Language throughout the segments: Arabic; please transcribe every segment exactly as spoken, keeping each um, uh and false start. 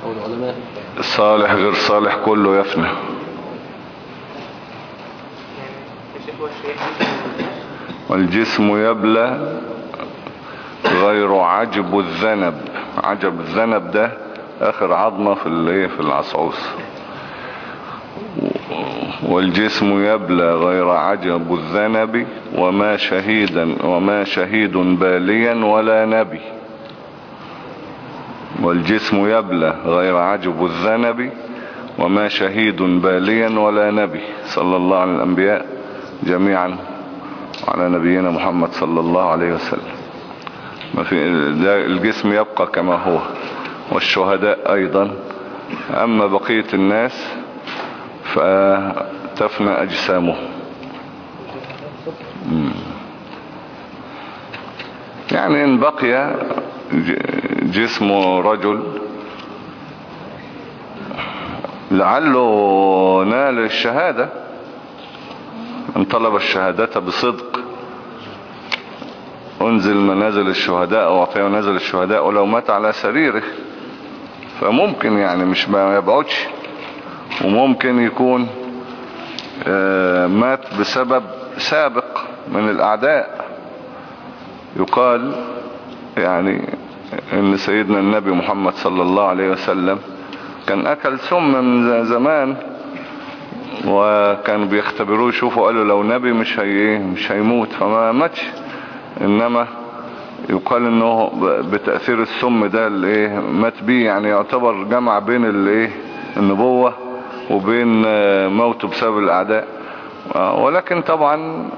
أو العلماء. صالح غير صالح كله يفنى. والجسم يبلى غير عجب الذنب. عجب الذنب ده آخر عظمة في الايه في العصعوص. والجسم يبلى غير عجب الذنب وما شهيدا وما شهيد باليا ولا نبي. والجسم يبلى غير عجب الذنب وما شهيد باليا ولا نبي. صلى الله على الأنبياء جميعا وعلى نبينا محمد صلى الله عليه وسلم. ما في الجسم يبقى كما هو والشهداء أيضا. أما بقية الناس فتفنى أجسامهم. يعني إن بقي جسم رجل لعله نال الشهادة، من طلب الشهادة بصدق انزل منازل الشهداء او اعطيه منازل الشهداء ولو مات على سريره. فممكن يعني مش ما يبعدش، وممكن يكون مات بسبب سابق من الاعداء. يقال يعني ان سيدنا النبي محمد صلى الله عليه وسلم كان اكل سم من زمان، وكان بيختبروه يشوفوا قالوا لو نبي مش هي مش هيموت فما ماتش. انما يقال انه بتأثير السم ده اللي ايه مات بيه، يعني يعتبر جمع بين الايه النبوة وبين موته بسبب الاعداء. ولكن طبعا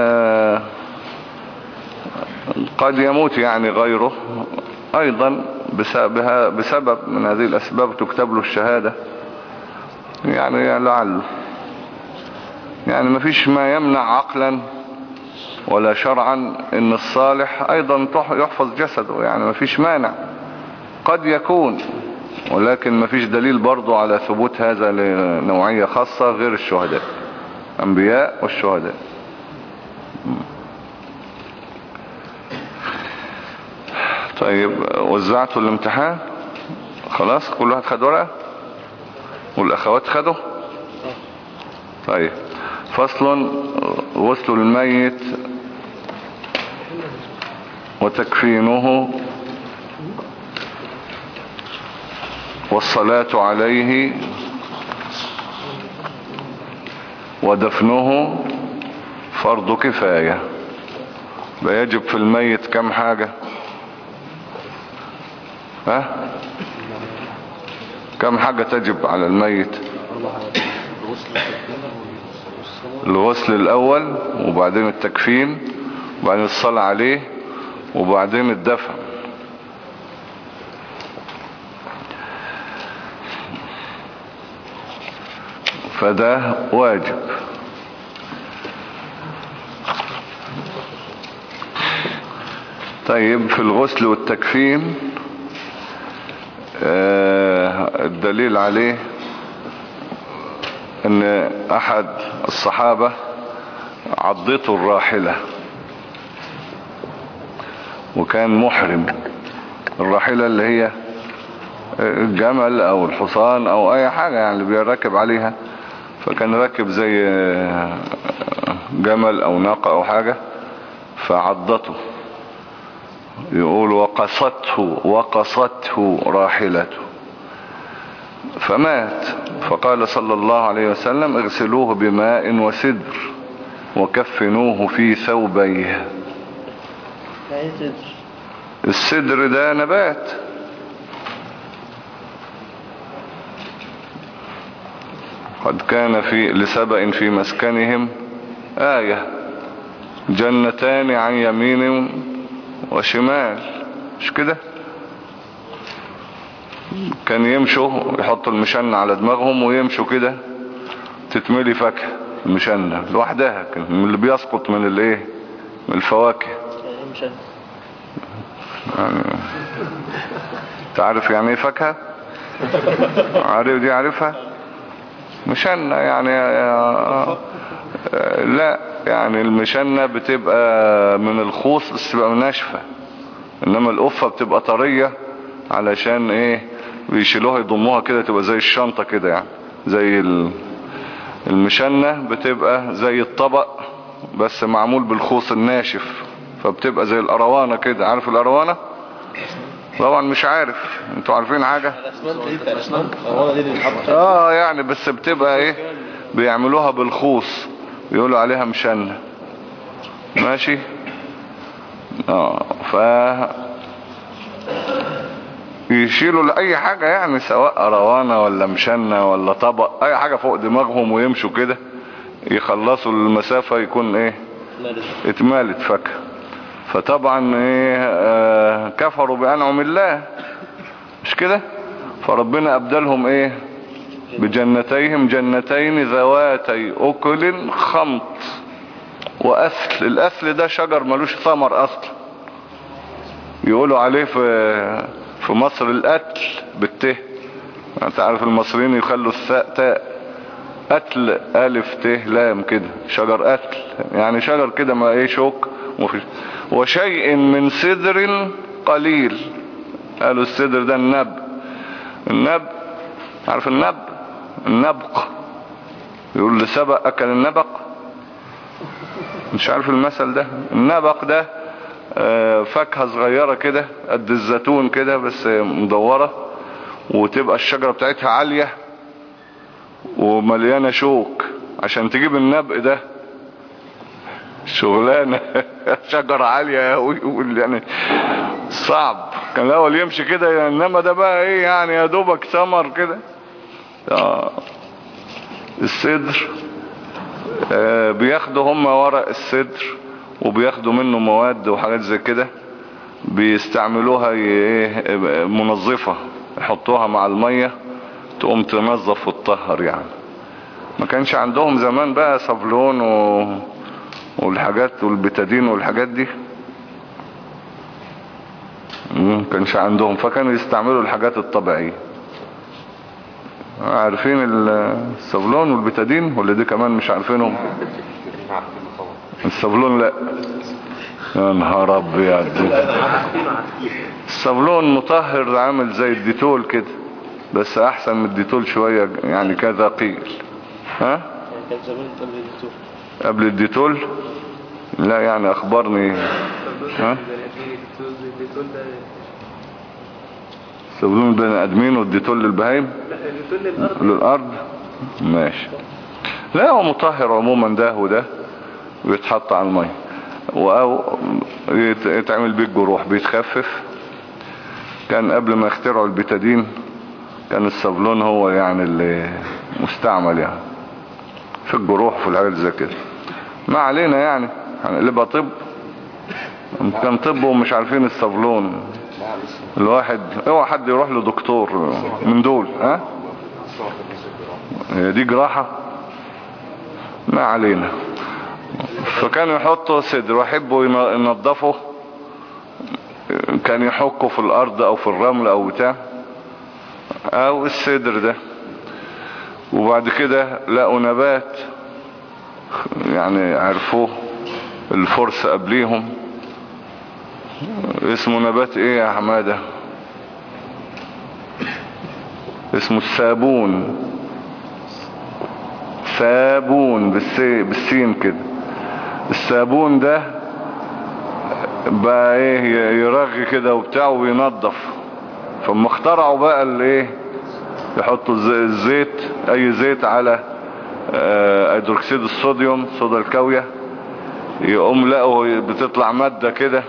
قد يموت يعني غيره ايضا بسبب من هذه الاسباب تكتب له الشهادة، يعني لعله يعني ما فيش ما يمنع عقلا ولا شرعا ان الصالح ايضا يحفظ جسده، يعني ما فيش مانع. قد يكون، ولكن ما فيش دليل برضو على ثبوت هذا لنوعية خاصة غير الشهداء، انبياء والشهداء. طيب وزعتوا الامتحان خلاص؟ كل واحد خد ورقة والاخوات خدوا؟ طيب فصل غسل الميت وتكفينه والصلاة عليه ودفنه فرض كفاية. بيجب في الميت كم حاجة؟ ها؟ كم حاجة تجب على الميت؟ الغسل الأول، وبعدين التكفين، وبعدين الصلاة عليه، وبعدين الدفن. فده واجب. طيب في الغسل والتكفين آه الدليل عليه ان احد الصحابة عضته الراحلة وكان محرم. الراحلة اللي هي الجمل او الحصان او اي حاجة يعني اللي بيركب عليها، فكان راكب زي جمل او ناقة او حاجة فعضته. يقول وقصته وقصته راحلته فمات. فقال صلى الله عليه وسلم اغسلوه بماء وسدر وكفنوه في ثوبيه. السدر ده نبات، قد كان في لسبأ في مسكنهم آية جنتان عن يمين وشمال، مش كده؟ كان يمشوا يحطوا المشنة على دماغهم ويمشوا كده تتملي فاكهة المشنة لوحدها، كان من اللي بيسقط من الايه من الفواكه. يعني تعرف يعني ايه فاكهة؟ عارف دي؟ عارفها؟ مشنة يعني لا يعني المشنة بتبقى من الخوص بس تبقى ناشفة، انما القفة بتبقى طرية علشان ايه بيشيلوها يضموها كده تبقى زي الشنطة كده يعني. زي المشنة بتبقى زي الطبق بس معمول بالخوص الناشف، فبتبقى زي القروانة كده. عارف القروانة؟ طبعا مش عارف. انتوا عارفين حاجة؟ اه يعني بس بتبقى ايه، بيعملوها بالخوص بيقولوا عليها مشنة. ماشي. اه ف يشيلوا لأي حاجة يعني، سواء قروانة ولا مشنة ولا طبق، اي حاجة فوق دماغهم ويمشوا كده يخلصوا المسافة يكون ايه اتمالت فاكهة. فطبعا ايه آه كفروا بأنعم الله مش كده. فربنا أبدلهم ايه بجنتيهم جنتين ذواتي أكل خمط وأثل. الأثل ده شجر ملوش ثمر أصلا، يقولوا عليه في في مصر القتل بالته. انت عارف المصريين يخلوا الثاء تاء، قتل ألف ت لام كده، شجر قتل يعني شجر كده ما ايه شوك مفيش. وشيء من سدر قليل، قالوا السدر ده النب. النب عارف النب؟ النبق، يقول لسبق أكل النبق. مش عارف المثل ده؟ النبق ده فاكهة صغيرة كده قد الزيتون كده بس مدورة، وتبقى الشجرة بتاعتها عالية ومليانة شوك. عشان تجيب النبق ده شغلانة شجرة عالية قوي يعني صعب. كان الاول يمشي كده، انما ده بقى ايه يعني يا دوبك ثمر كده. آه. السدر آه بياخدوا هم ورق السدر وبياخدوا منه مواد وحاجات زي كده، بيستعملوها منظفة، يحطوها مع المية تقوم تنظف وتطهر يعني. ما كانش عندهم زمان بقى صابلون و... والحاجات والبتادين والحاجات دي، ما كانش عندهم، فكانوا يستعملوا الحاجات الطبيعية. عارفين الصابلون والبتادين ولا دي كمان مش عارفينهم؟ الصابلون لا، يا نهار ابيض. الصابلون مطهر عامل زي الديتول كده بس احسن من الديتول شوية يعني كذا قيل. ها كان زمان قبل الديتول. قبل الديتول لا يعني اخبرني. ها الصابلون بين ادمين والديتول للبهايم. لا الديتول للارض. للارض ماشي. لا هو مطهر عموما ده وده، ويتحط على المية او يتعمل بيه الجروح بيتخفف. كان قبل ما يخترعوا البتادين كان الصابلون هو يعني اللي مستعمل يعني في الجروح في الحاجات زي كده. ما علينا يعني اللي بقى طب كان طب ومش عارفين الصابلون. الواحد اوعى حد يروح لدكتور من دول. ها دي جراحة. ما علينا. فكانوا يحطوا صدر ويحبوا ينظفوا، كان يحكوا في الارض او في الرمل او بتاع او الصدر ده. وبعد كده لقوا نبات يعني عرفوه الفرس قبليهم، اسمه نبات ايه يا حمادة؟ اسمه السابون. سابون بالسين كده. السابون ده بقى ايه يرغي كده وبتاع وينظف. فما اخترعوا بقى الايه يحطوا الزيت، اي زيت على هيدروكسيد الصوديوم صودا الكاوية، يقوم لقوا بتطلع مادة كده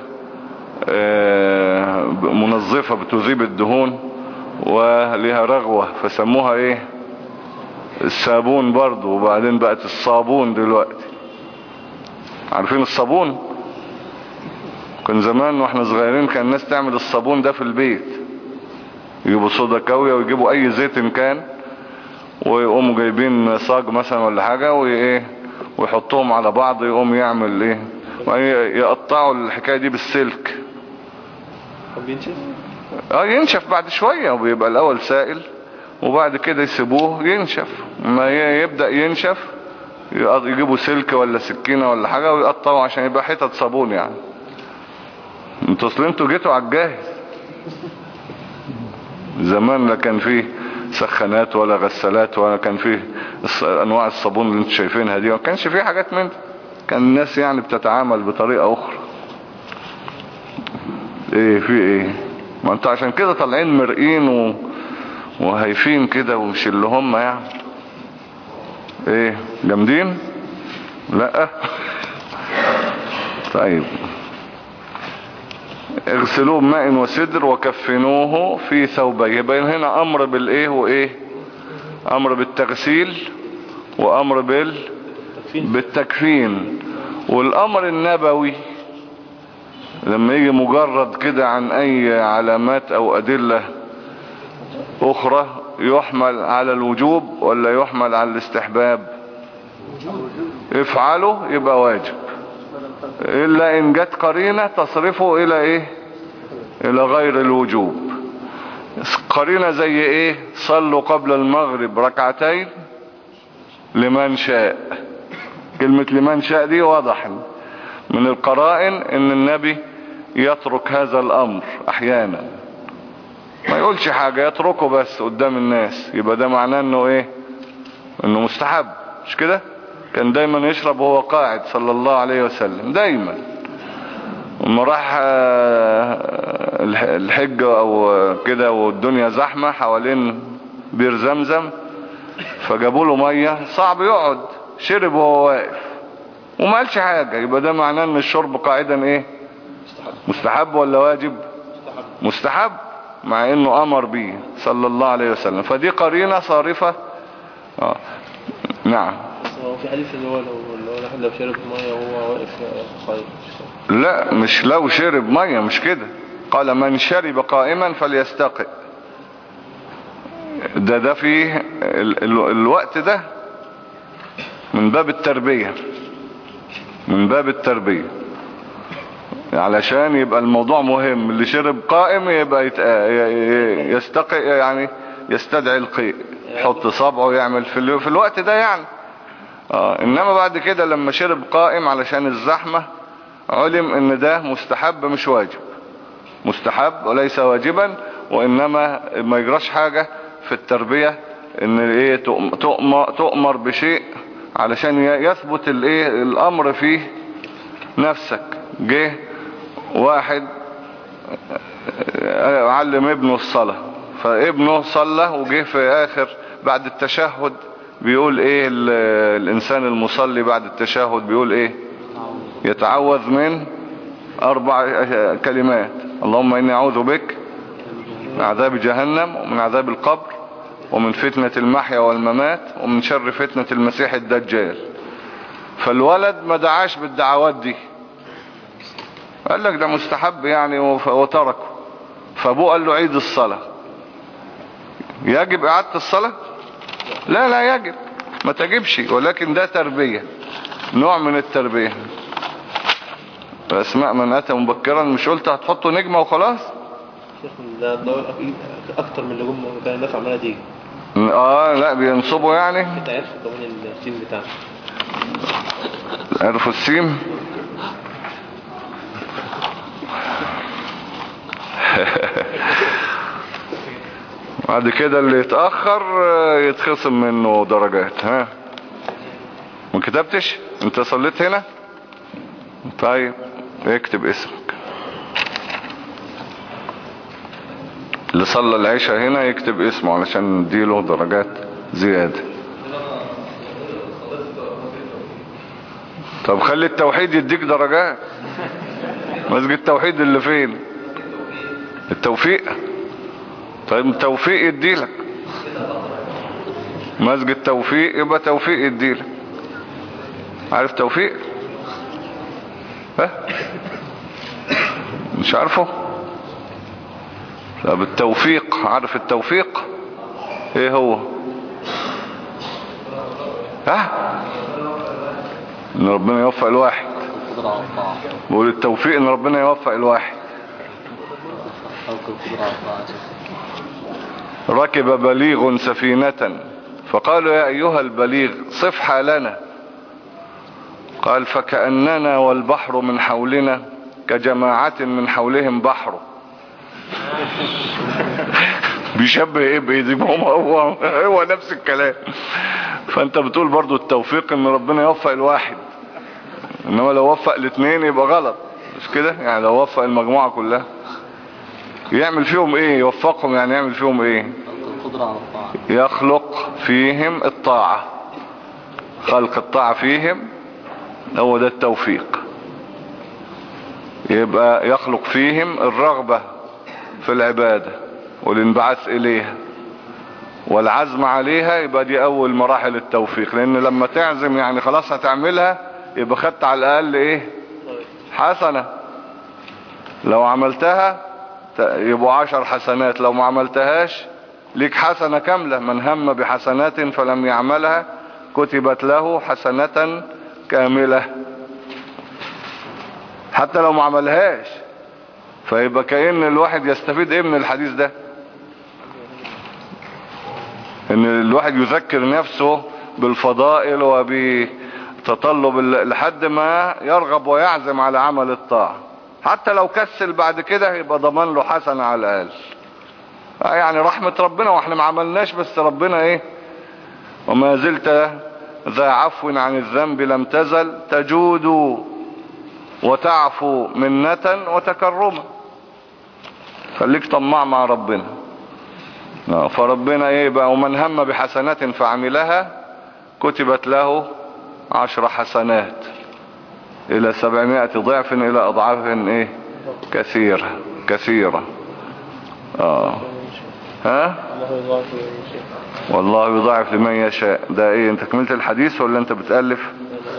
منظفة بتذيب الدهون وليها رغوة، فسموها ايه الصابون برضو. وبعدين بقت الصابون دلوقتي. عارفين الصابون؟ كان زمان واحنا صغيرين كان الناس تعمل الصابون ده في البيت، يجيبوا صودا كاوية ويجيبوا اي زيت ان كان، ويقوموا جايبين صاج مثلا ولا حاجة وايه ويحطوهم على بعض، يقوم يعمل ايه يقطعوا الحكاية دي بالسلك. بينشف؟ اه ينشف بعد شوية، وبيبقى الاول سائل وبعد كده يسيبوه ينشف. ما يبدأ ينشف يجيبوا سلك ولا سكينة ولا حاجة ويقطعوا عشان يبقى حتة صابون يعني. انتوا اصل انتوا جيتوا على الجاهز. زمان لا كان فيه سخانات ولا غسالات ولا كان فيه انواع الصابون اللي انتوا شايفينها دي، ما كانش فيه حاجات من دي. كان الناس يعني بتتعامل بطريقة اخرى. ايه في ايه؟ ما انتوا عشان كده طالعين مرئين و... وهايفين كده ومش اللي هم يعني. ايه جامدين؟ لا. طيب اغسلوه بماء وسدر وكفنوه في ثوبيه. يبقى هنا امر بالايه وايه؟ امر بالتغسيل وامر بال بالتكفين. والامر النبوي لما يجي مجرد كده عن اي علامات او ادلة اخرى يحمل على الوجوب ولا يحمل على الاستحباب؟ افعله يبقى واجب، الا ان جت قرينة تصرفه الى ايه؟ الى غير الوجوب. قرينة زي ايه؟ صلوا قبل المغرب ركعتين لمن شاء. كلمة لمن شاء دي واضح من القرائن ان النبي يترك هذا الامر احيانا، ما يقولش حاجة يتركه بس قدام الناس، يبقى ده معناه انه ايه؟ انه مستحب، مش كده؟ كان دايما يشرب وهو قاعد صلى الله عليه وسلم دايما. وما راح الحج او كده والدنيا زحمة حوالين بير زمزم فجابوا له مية صعب يقعد، شرب وهو واقف وما قالش حاجة، يبقى ده معناه ان الشرب قاعدا ايه؟ مستحب ولا واجب؟ مستحب، مع انه امر به صلى الله عليه وسلم. فدي قرينة صارفة. آه. نعم. هو في حديث اللي هو لو لو لو شرب ميه وهو واقف قائم. لا مش لو شرب ميه، مش كده. قال من شرب قائما فليستقي. ده ده فيه ال ال الوقت ده من باب التربية، من باب التربية علشان يبقى الموضوع مهم. اللي شرب قائم يبقى يستقي، يعني يستدعي القيء، يحط صبعه يعمل في, في الوقت ده يعني. آه انما بعد كده لما شرب قائم علشان الزحمة علم ان ده مستحب مش واجب، مستحب وليس واجبا. وانما ما يجراش حاجة في التربية ان ايه تؤمر, تؤمر بشيء علشان يثبت الايه الامر فيه نفسك. جه واحد علم ابنه الصلاة، فابنه صلى وجه في اخر بعد التشهد بيقول ايه الانسان المصلي بعد التشهد بيقول ايه؟ يتعوذ من اربع كلمات: اللهم اني اعوذ بك من عذاب جهنم ومن عذاب القبر ومن فتنة المحيا والممات ومن شر فتنة المسيح الدجال. فالولد ما دعاش بالدعوات دي، قال لك ده مستحب يعني وتركه. فابوه قال له عيد الصلاة. يجب اعادة الصلاة؟ لا لا يجب، ما تجبش، ولكن ده تربية، نوع من التربية. اسماء من اتى مبكرا، مش قلت هتحطوا نجمة وخلاص؟ شيخ ده الدور اكتر من اللي جم كان الناس عمالة تيجي. اه لا بينصبوا يعني. انت عارف كمان السيم بتاعنا؟ عرفوا السيم؟ بعد كده اللي يتأخر يتخصم منه درجات. ها ما كتبتش؟ انت صليت هنا؟ طيب اكتب اسمك. اللي صلى العشاء هنا يكتب اسمه علشان نديله درجات زيادة. طب خلي التوحيد يديك درجات. مسجد التوحيد اللي فين؟ التوفيق. طيب التوفيق يديلك. مسجد توفيق يبقى توفيق يديلك. عارف توفيق؟ ها مش عارفه؟ طب التوفيق، عارف التوفيق ايه هو؟ ها ان ربنا يوفق الواحد. بقول التوفيق ان ربنا يوفق الواحد. ركب بليغ سفينة فقالوا يا ايها البليغ صف حالنا. قال فكأننا والبحر من حولنا كجماعة من حولهم بحر. بيشبه ايه بايه دي؟ هو هو هو نفس الكلام. فانت بتقول برضو التوفيق ان ربنا يوفق الواحد، انما لو وفق الاثنين يبقى غلط، مش كده؟ يعني لو وفق المجموعة كلها يعمل فيهم ايه؟ يوفقهم يعني يعمل فيهم ايه؟ القدرة على الطاعة، يخلق فيهم الطاعة، خلق الطاعة فيهم هو ده التوفيق. يبقى يخلق فيهم الرغبة في العبادة والانبعاث إليها والعزم عليها، يبقى دي أول مراحل التوفيق. لأن لما تعزم يعني خلاص هتعملها، يبقى خدت على الأقل إيه؟ حسنة. لو عملتها يبقوا عشر حسنات، لو ما عملتهاش ليك حسنة كاملة. من هم بحسنات فلم يعملها كتبت له حسنة كاملة، حتى لو ما عملهاش. فيبقى كأن الواحد يستفيد ايه من الحديث ده؟ ان الواحد يذكر نفسه بالفضائل وبتطلب لحد ما يرغب ويعزم على عمل الطاعة، حتى لو كسل بعد كده يبقى ضمان له حسنة على الأقل. يعني رحمة ربنا، واحنا ما عملناش بس ربنا ايه؟ وما زلت ذا عفو عن الذنب لم تزل تجود وتعفو منة وتكرما. خليك طماع مع ربنا. فربنا ايه بقى؟ ومن هم بحسنات فعملها كتبت له عشر حسنات الى سبعمائة ضعف الى اضعاف ايه؟ كثيرة كثيرة. اه ها والله يضاعف لمن يشاء. ده ايه؟ انت كملت الحديث ولا انت بتألف؟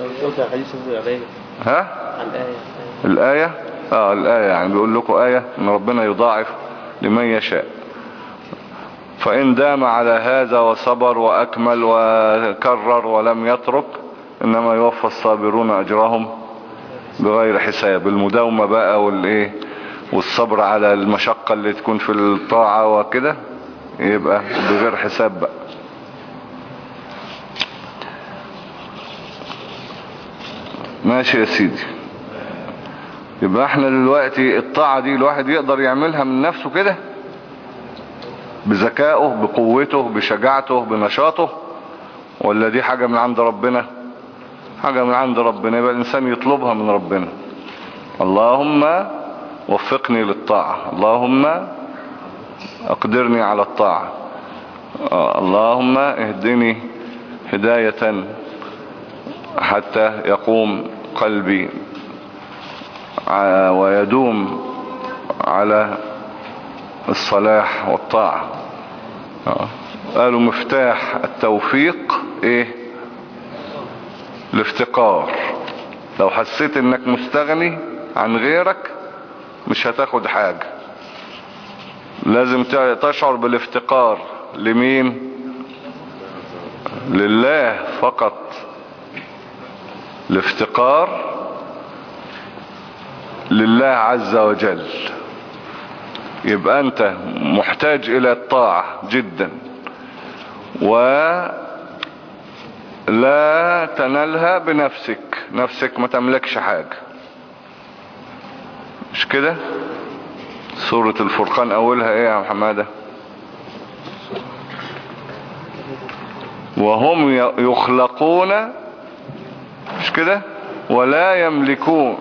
ها الآية. اه الآية يعني بيقول لكم آية ان ربنا يضاعف لمن يشاء. فإن دام على هذا وصبر وأكمل وكرر ولم يترك، إنما يوفى الصابرون أجرهم بغير حساب. المداومة بقى والإيه والصبر على المشقة اللي تكون في الطاعة وكده يبقى بغير حساب بقى. ماشي يا سيدي. يبقى احنا دلوقتي الطاعة دي الواحد يقدر يعملها من نفسه كده بذكائه بقوته بشجاعته بنشاطه، ولا دي حاجة من عند ربنا؟ حاجة من عند ربنا. يبقى الإنسان يطلبها من ربنا. اللهم وفقني للطاعة، اللهم أقدرني على الطاعة، اللهم اهدني هداية حتى يقوم قلبي ويدوم على الصلاح والطاعة. قالوا مفتاح التوفيق ايه؟ الافتقار. لو حسيت انك مستغني عن غيرك مش هتاخد حاجة. لازم تشعر بالافتقار. لمين؟ لله فقط. الافتقار لله عز وجل. يبقى انت محتاج الى الطاعة جدا، ولا تنالها بنفسك. نفسك ما تملكش حاجة، مش كده؟ سورة الفرقان اولها ايه يا محمد؟ وهم يخلقون، مش كده؟ ولا يملكون.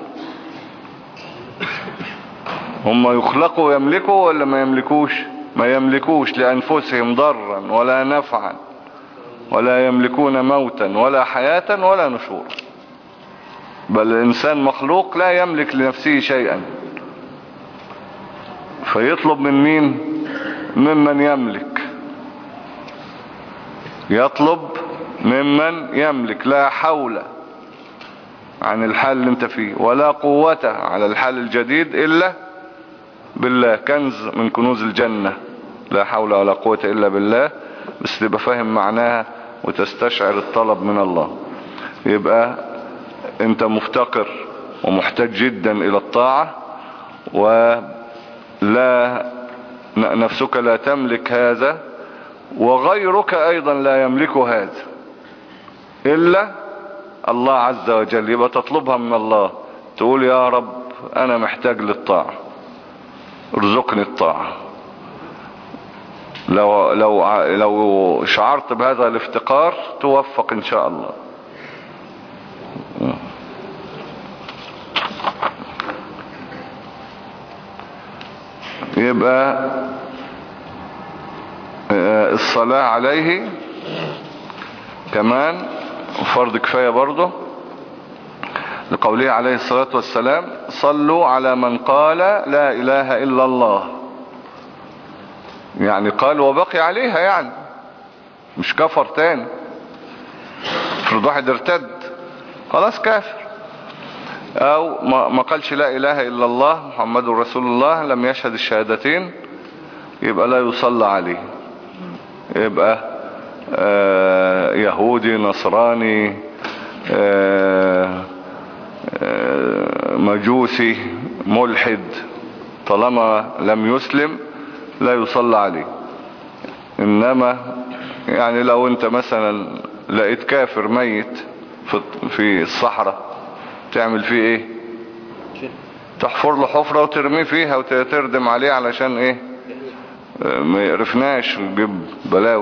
هم يخلقوا ويملكوا ولا ما يملكوش؟ ما يملكوش لأنفسهم ضرا ولا نفعا، ولا يملكون موتا ولا حياة ولا نشورا. بل الإنسان مخلوق لا يملك لنفسه شيئا. فيطلب من مين؟ ممن يملك. يطلب ممن يملك. لا حول عن الحال اللي انت فيه، ولا قوة على الحال الجديد إلا بالله. كنز من كنوز الجنة. لا حول ولا قوة إلا بالله. بس تبقى فاهم معناها وتستشعر الطلب من الله. يبقى انت مفتقر ومحتاج جدا إلى الطاعة، ولا نفسك لا تملك هذا، وغيرك أيضا لا يملك هذا إلا الله عز وجل. يبقى تطلبها من الله. تقول يا رب أنا محتاج للطاعة، ارزقني الطاعة. لو لو لو شعرت بهذا الافتقار توفق ان شاء الله. يبقى الصلاة عليه كمان فرض كفاية برضه، لقوله عليه الصلاة والسلام صلوا على من قال لا إله إلا الله. يعني قال وبقي عليها، يعني مش كفر تاني. افرض واحد ارتد خلاص كافر، او ما قالش لا اله الا الله محمد رسول الله، لم يشهد الشهادتين، يبقى لا يصلى عليه، يبقى آه يهودي نصراني آه آه مجوسي ملحد، طالما لم يسلم لا يصلى عليه. انما يعني لو انت مثلا لقيت كافر ميت في الصحراء تعمل فيه ايه؟ تحفر له حفرة وترميه فيها وتردم عليه علشان ايه؟ ما يقرفناش ونجيب بلاوي.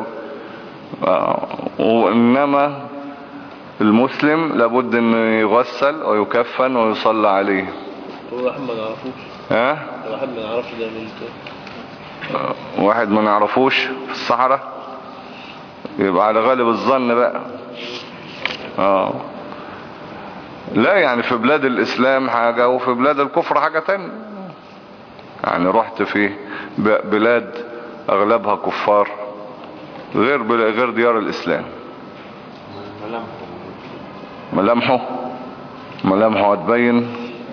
وانما المسلم لابد انه يغسل ويكفن ويصلى عليه. هو واحد ما نعرفوش. ها؟ واحد ما نعرفش ده مين؟ واحد ما نعرفوش في الصحراء، يبقى على غالب الظن بقى. اه لا يعني في بلاد الاسلام حاجة وفي بلاد الكفر حاجة تانية. يعني رحت في بلاد اغلبها كفار غير غير ديار الاسلام. ملامحه ملامحه هتبين.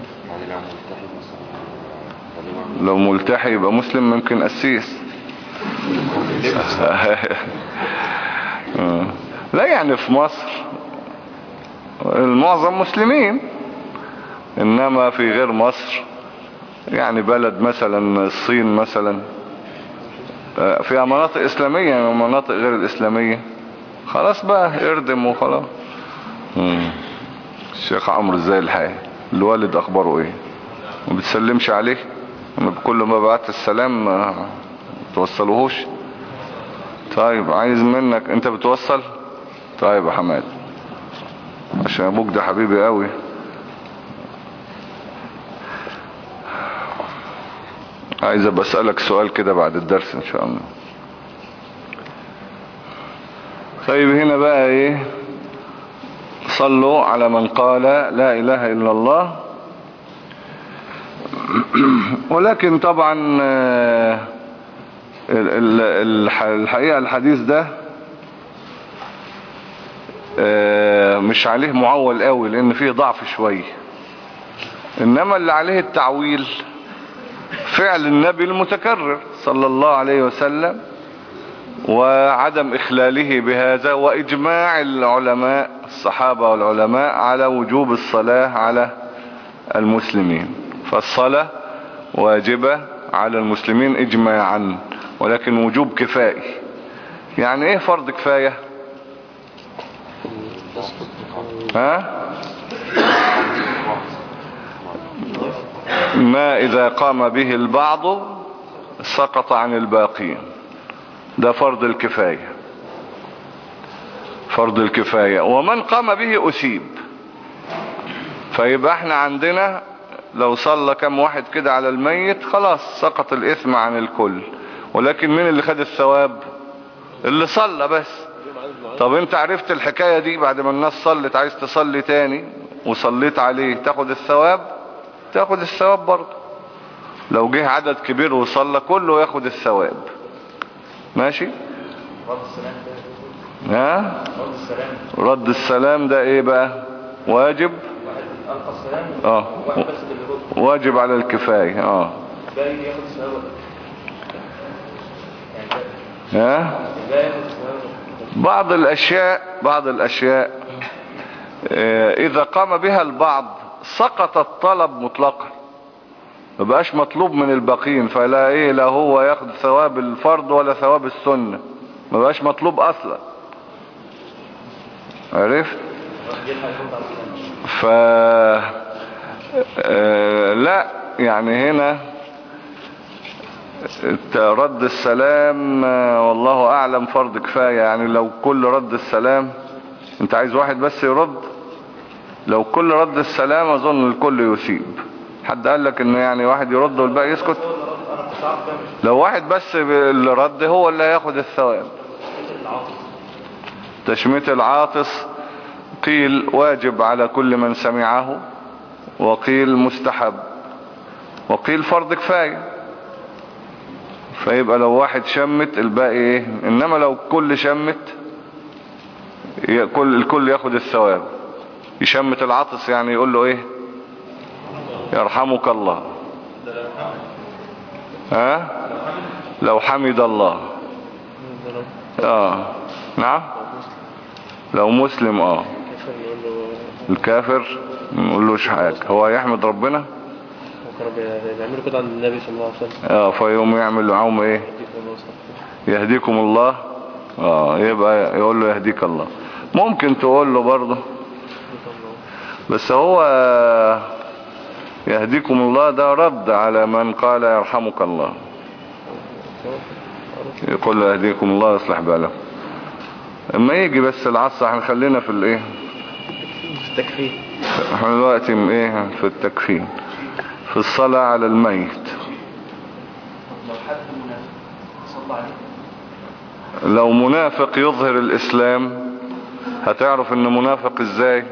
لو ملتحي يبقى مسلم، ممكن قسيس. لا يعني في مصر المعظم مسلمين، انما في غير مصر يعني بلد مثلا الصين مثلا فيها مناطق اسلامية ومناطق غير الاسلامية، خلاص بقى اردم وخلاص. الشيخ عمرو ازاي الحال؟ الوالد اخباره ايه؟ ما بتسلمش عليه؟ كل ما بعت السلام ما توصلوهوش؟ طيب عايز منك انت بتوصل؟ طيب يا حماد عشان ابوك ده حبيبي قوي. عايز ابقى اسألك سؤال كده بعد الدرس ان شاء الله. طيب هنا بقى ايه؟ صلوا على من قال لا اله الا الله. ولكن طبعا الحقيقة الحديث ده مش عليه معول قوي لان فيه ضعف شوية، انما اللي عليه التعويل فعل النبي المتكرر صلى الله عليه وسلم وعدم اخلاله بهذا، واجماع العلماء الصحابة والعلماء على وجوب الصلاة على المسلمين. فالصلاة واجبة على المسلمين اجماعا، ولكن وجوب كفائي. يعني ايه فرض كفاية؟ ها؟ ما اذا قام به البعض سقط عن الباقين، ده فرض الكفاية. فرض الكفاية ومن قام به أثيب. فيبقى احنا عندنا لو صلى كم واحد كده على الميت خلاص سقط الإثم عن الكل، ولكن مين اللي خد الثواب؟ اللي صلى بس. طب انت عرفت الحكاية دي بعد ما الناس صلت، عايز تصلي تاني وصليت عليه تاخد الثواب؟ تاخد الثواب برضه. لو جه عدد كبير وصلى كله ياخد الثواب. ماشي؟ رد السلام ده ها؟ رد السلام رد السلام ده ايه بقى؟ واجب. واحد ألقى السلام اه واحد بس اللي بيرد، واجب على الكفاية. اه الباقي ياخد الثواب يعني. ها؟ الباقي ياخد الثواب. بعض الاشياء بعض الاشياء اه اذا قام بها البعض سقط الطلب مطلقا، ما بقاش مطلوب من الباقين، فلا ايه لا هو ياخد ثواب الفرض ولا ثواب السنة، ما بقاش مطلوب اصلا. عرفت؟ ف اه لا يعني هنا رد السلام والله اعلم فرض كفاية. يعني لو كل رد السلام، انت عايز واحد بس يرد؟ لو كل رد السلام اظن الكل يسيب. حد قال لك ان يعني واحد يرد والباقي يسكت؟ لو واحد بس اللي رد هو اللي هياخد الثواب. تشميت العاطس قيل واجب على كل من سمعه، وقيل مستحب، وقيل فرض كفاية. فيبقى لو واحد شمت الباقي ايه. انما لو كل شمت كل الكل ياخد الثواب. يشمت العطس يعني يقول له ايه؟ يرحمك الله. ها؟ لو حمد الله. اه نعم. لو مسلم اه. الكافر نقول له حاجة، هو يحمد ربنا. يعملوا كده عند النبي صلى الله عليه وسلم. اه فيوم يعمل معاهم ايه؟ يهديكم الله. اه يبقى يقول له يهديك الله. ممكن تقول له برضه، بس هو يهديكم الله ده رد على من قال يرحمك الله. يقول له يهديكم الله يصلح باله. اما يجي بس العصر هنخلينا في الايه؟ في التكفير. احنا دلوقتي ايه؟ في التكفير، في الصلاة على الميت. لو حد منافق صلى عليه، لو منافق يظهر الاسلام هتعرف انه منافق ازاي؟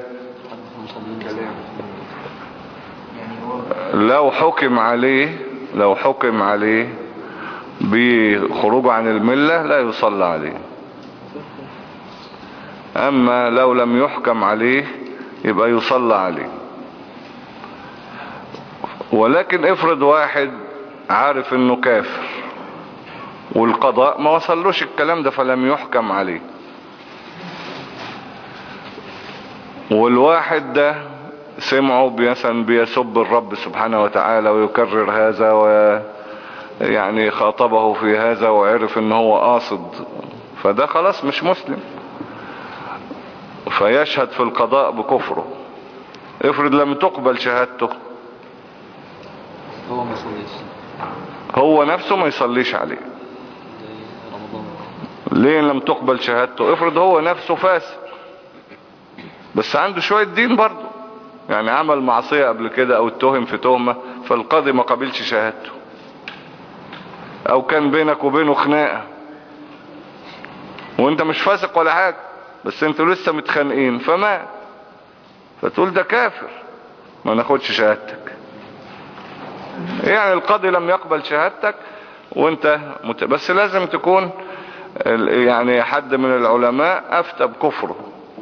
لو حكم عليه لو حكم عليه بخروجه عن الملة لا يصلى عليه. اما لو لم يحكم عليه يبقى يصلى عليه. ولكن افرض واحد عارف انه كافر والقضاء ما وصلوش الكلام ده فلم يحكم عليه، والواحد ده سمعه مثلا بيسب الرب سبحانه وتعالى ويكرر هذا ويعني خاطبه في هذا وعرف ان هو قاصد، فده خلاص مش مسلم فيشهد في القضاء بكفره. افرض لم تقبل شهادته، هو ما يصليش، هو نفسه ما يصليش عليه. ليه لم تقبل شهادته؟ افرض هو نفسه فاسق بس عنده شوية دين برضه، يعني عمل معصية قبل كده او اتهم في تهمة فالقاضي ما قبلش شهادته، او كان بينك وبينه خناقة وانت مش فاسق ولا حاجة بس انتوا لسه متخانقين فمات، فتقول ده كافر ما ناخدش شهادتك. يعني القاضي لم يقبل شهادتك وانت مت... بس لازم تكون يعني حد من العلماء افتى بكفره.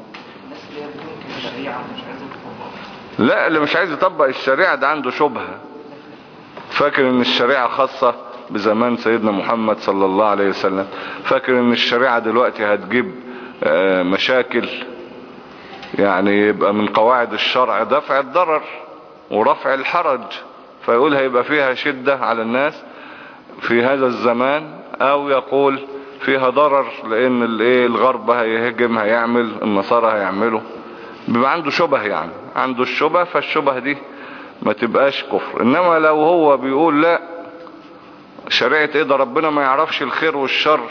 لا اللي مش عايز يطبق الشريعة ده عنده شبهة، فاكر ان الشريعة خاصة بزمان سيدنا محمد صلى الله عليه وسلم، فاكر ان الشريعة دلوقتي هتجيب مشاكل، يعني يبقى من قواعد الشرع دفع الضرر ورفع الحرج، فيقول هيبقى فيها شدة على الناس في هذا الزمان، او يقول فيها ضرر لان الايه الغرب هيهجم هيعمل النصارى هيعملوا، بيبقى عنده شبه، يعني عنده الشبه، فالشبه دي ما تبقاش كفر. انما لو هو بيقول لا شريعة ايه ده ربنا ما يعرفش الخير والشر،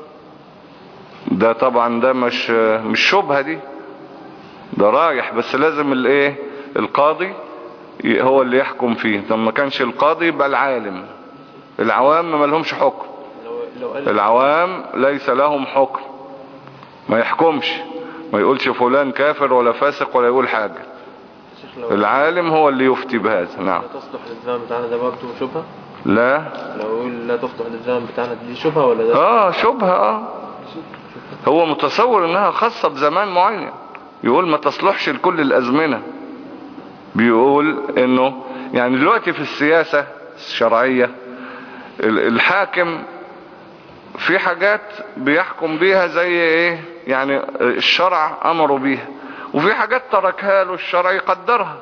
ده طبعا ده مش مش شبهة دي، ده رايح، بس لازم الايه القاضي هو اللي يحكم فيه. طب ما كانش القاضي يبقى العالم، العوام ما لهمش حكم، العوام ليس لهم حكم، ما يحكمش، ما يقولش فلان كافر ولا فاسق ولا يقول حاجة، العالم هو اللي يفتي بهذا. نعم. لا تصلح للزمن بتاعنا ده برضه شبهة؟ لا لو يقول لا تصلح للزمن بتاعنا دي شبهة ولا ده؟ اه شبهة. اه هو متصور انها خاصة بزمان معين، يقول ما تصلحش لكل الازمنة، بيقول انه يعني دلوقتي في السياسة الشرعية الحاكم في حاجات بيحكم بيها زي ايه، يعني الشرع امره بيها، وفي حاجات تركها له الشرع يقدرها،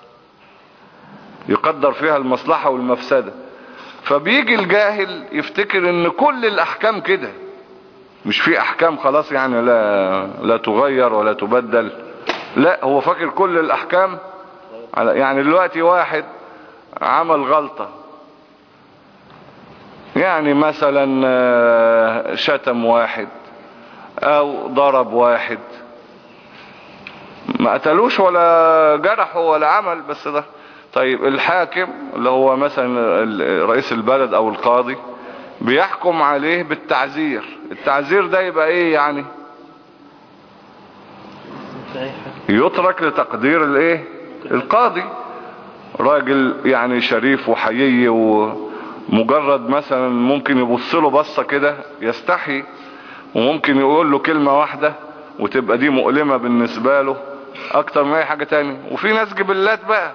يقدر فيها المصلحة والمفسدة. فبيجي الجاهل يفتكر ان كل الاحكام كده، مش في احكام خلاص يعني لا لا تغير ولا تبدل، لا هو فاكر كل الاحكام على، يعني دلوقتي واحد عمل غلطة يعني مثلا شتم واحد او ضرب واحد، ما قتلوش ولا جرحوا ولا عمل، بس ده طيب الحاكم اللي هو مثلا رئيس البلد او القاضي بيحكم عليه بالتعزير. التعزير ده يبقى ايه يعني؟ يترك لتقدير الايه القاضي. راجل يعني شريف وحيي ومجرد مثلا ممكن يبص له بصة كده يستحي، وممكن يقول له كلمة واحدة وتبقى دي مؤلمة بالنسبة له اكتر من اي حاجة تانية. وفي ناس جبلات بقى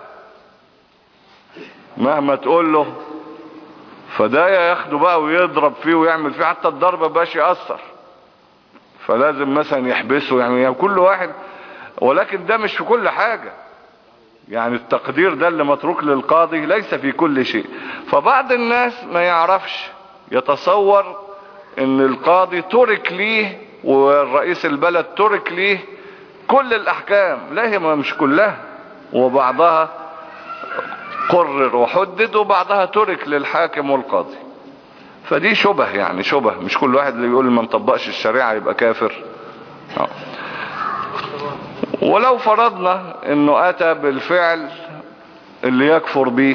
مهما تقول له فده ياخده بقى ويضرب فيه ويعمل فيه، حتى الضرب مبقاش يأثر، فلازم مثلا يحبسه. يعني, يعني كل واحد، ولكن ده مش في كل حاجة. يعني التقدير ده اللي متروك للقاضي ليس في كل شيء. فبعض الناس ما يعرفش يتصور ان القاضي ترك ليه والرئيس البلد ترك ليه كل الاحكام. لا، هي مش كلها، وبعضها قرر وحدد وبعضها ترك للحاكم والقاضي. فدي شبه، يعني شبه، مش كل واحد اللي يقول ما نطبقش الشريعة يبقى كافر. أوه. ولو فرضنا انه اتى بالفعل اللي يكفر به،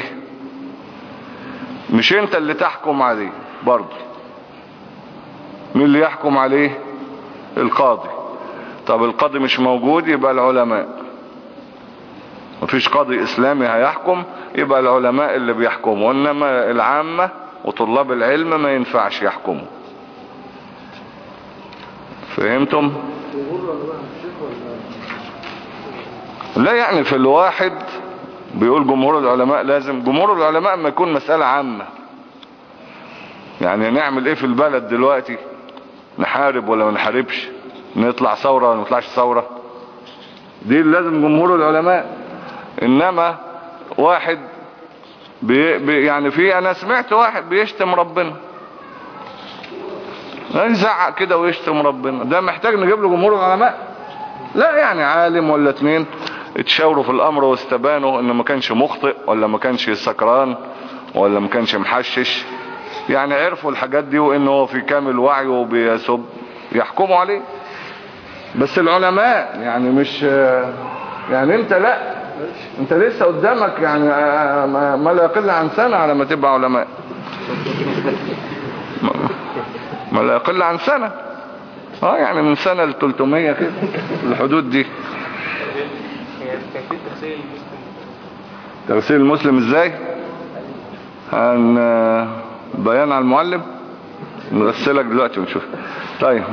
مش انت اللي تحكم عليه برضه، مين اللي يحكم عليه؟ القاضي. طب القاضي مش موجود، يبقى العلماء. مفيش قاضي اسلامي هيحكم، يبقى العلماء اللي بيحكموا، انما العامة وطلاب العلم ما ينفعش يحكموا. فهمتم؟ لا، يعني في الواحد بيقول جمهور العلماء لازم. جمهور العلماء ما يكون مسألة عامة، يعني نعمل ايه في البلد دلوقتي؟ نحارب ولا ما نحاربش؟ نطلع ثورة ولا ما نطلعش ثورة؟ دي لازم جمهور العلماء. انما واحد بي بي يعني في، انا سمعت واحد بيشتم ربنا، يزعق كده ويشتم ربنا، ده محتاج نجيب له جمهور العلماء؟ لا، يعني عالم ولا اتنين اتشاوروا في الامر واستبانوا انه ما كانش مخطئ ولا ما كانش سكران ولا ما كانش محشش، يعني عرفوا الحاجات دي وانه هو في كامل وعي وبيسب، يحكموا عليه. بس العلماء يعني مش يعني انت، لا انت لسه قدامك يعني ما لا يقل عن سنة على ما تبقى علماء، ما لا يقل عن سنة. اه يعني من سنة ل ثلاثمية كده، الحدود دي. تغسيل المسلم ازاي؟ هن بيان على المعلم، نغسلك دلوقتي ونشوف. طيب،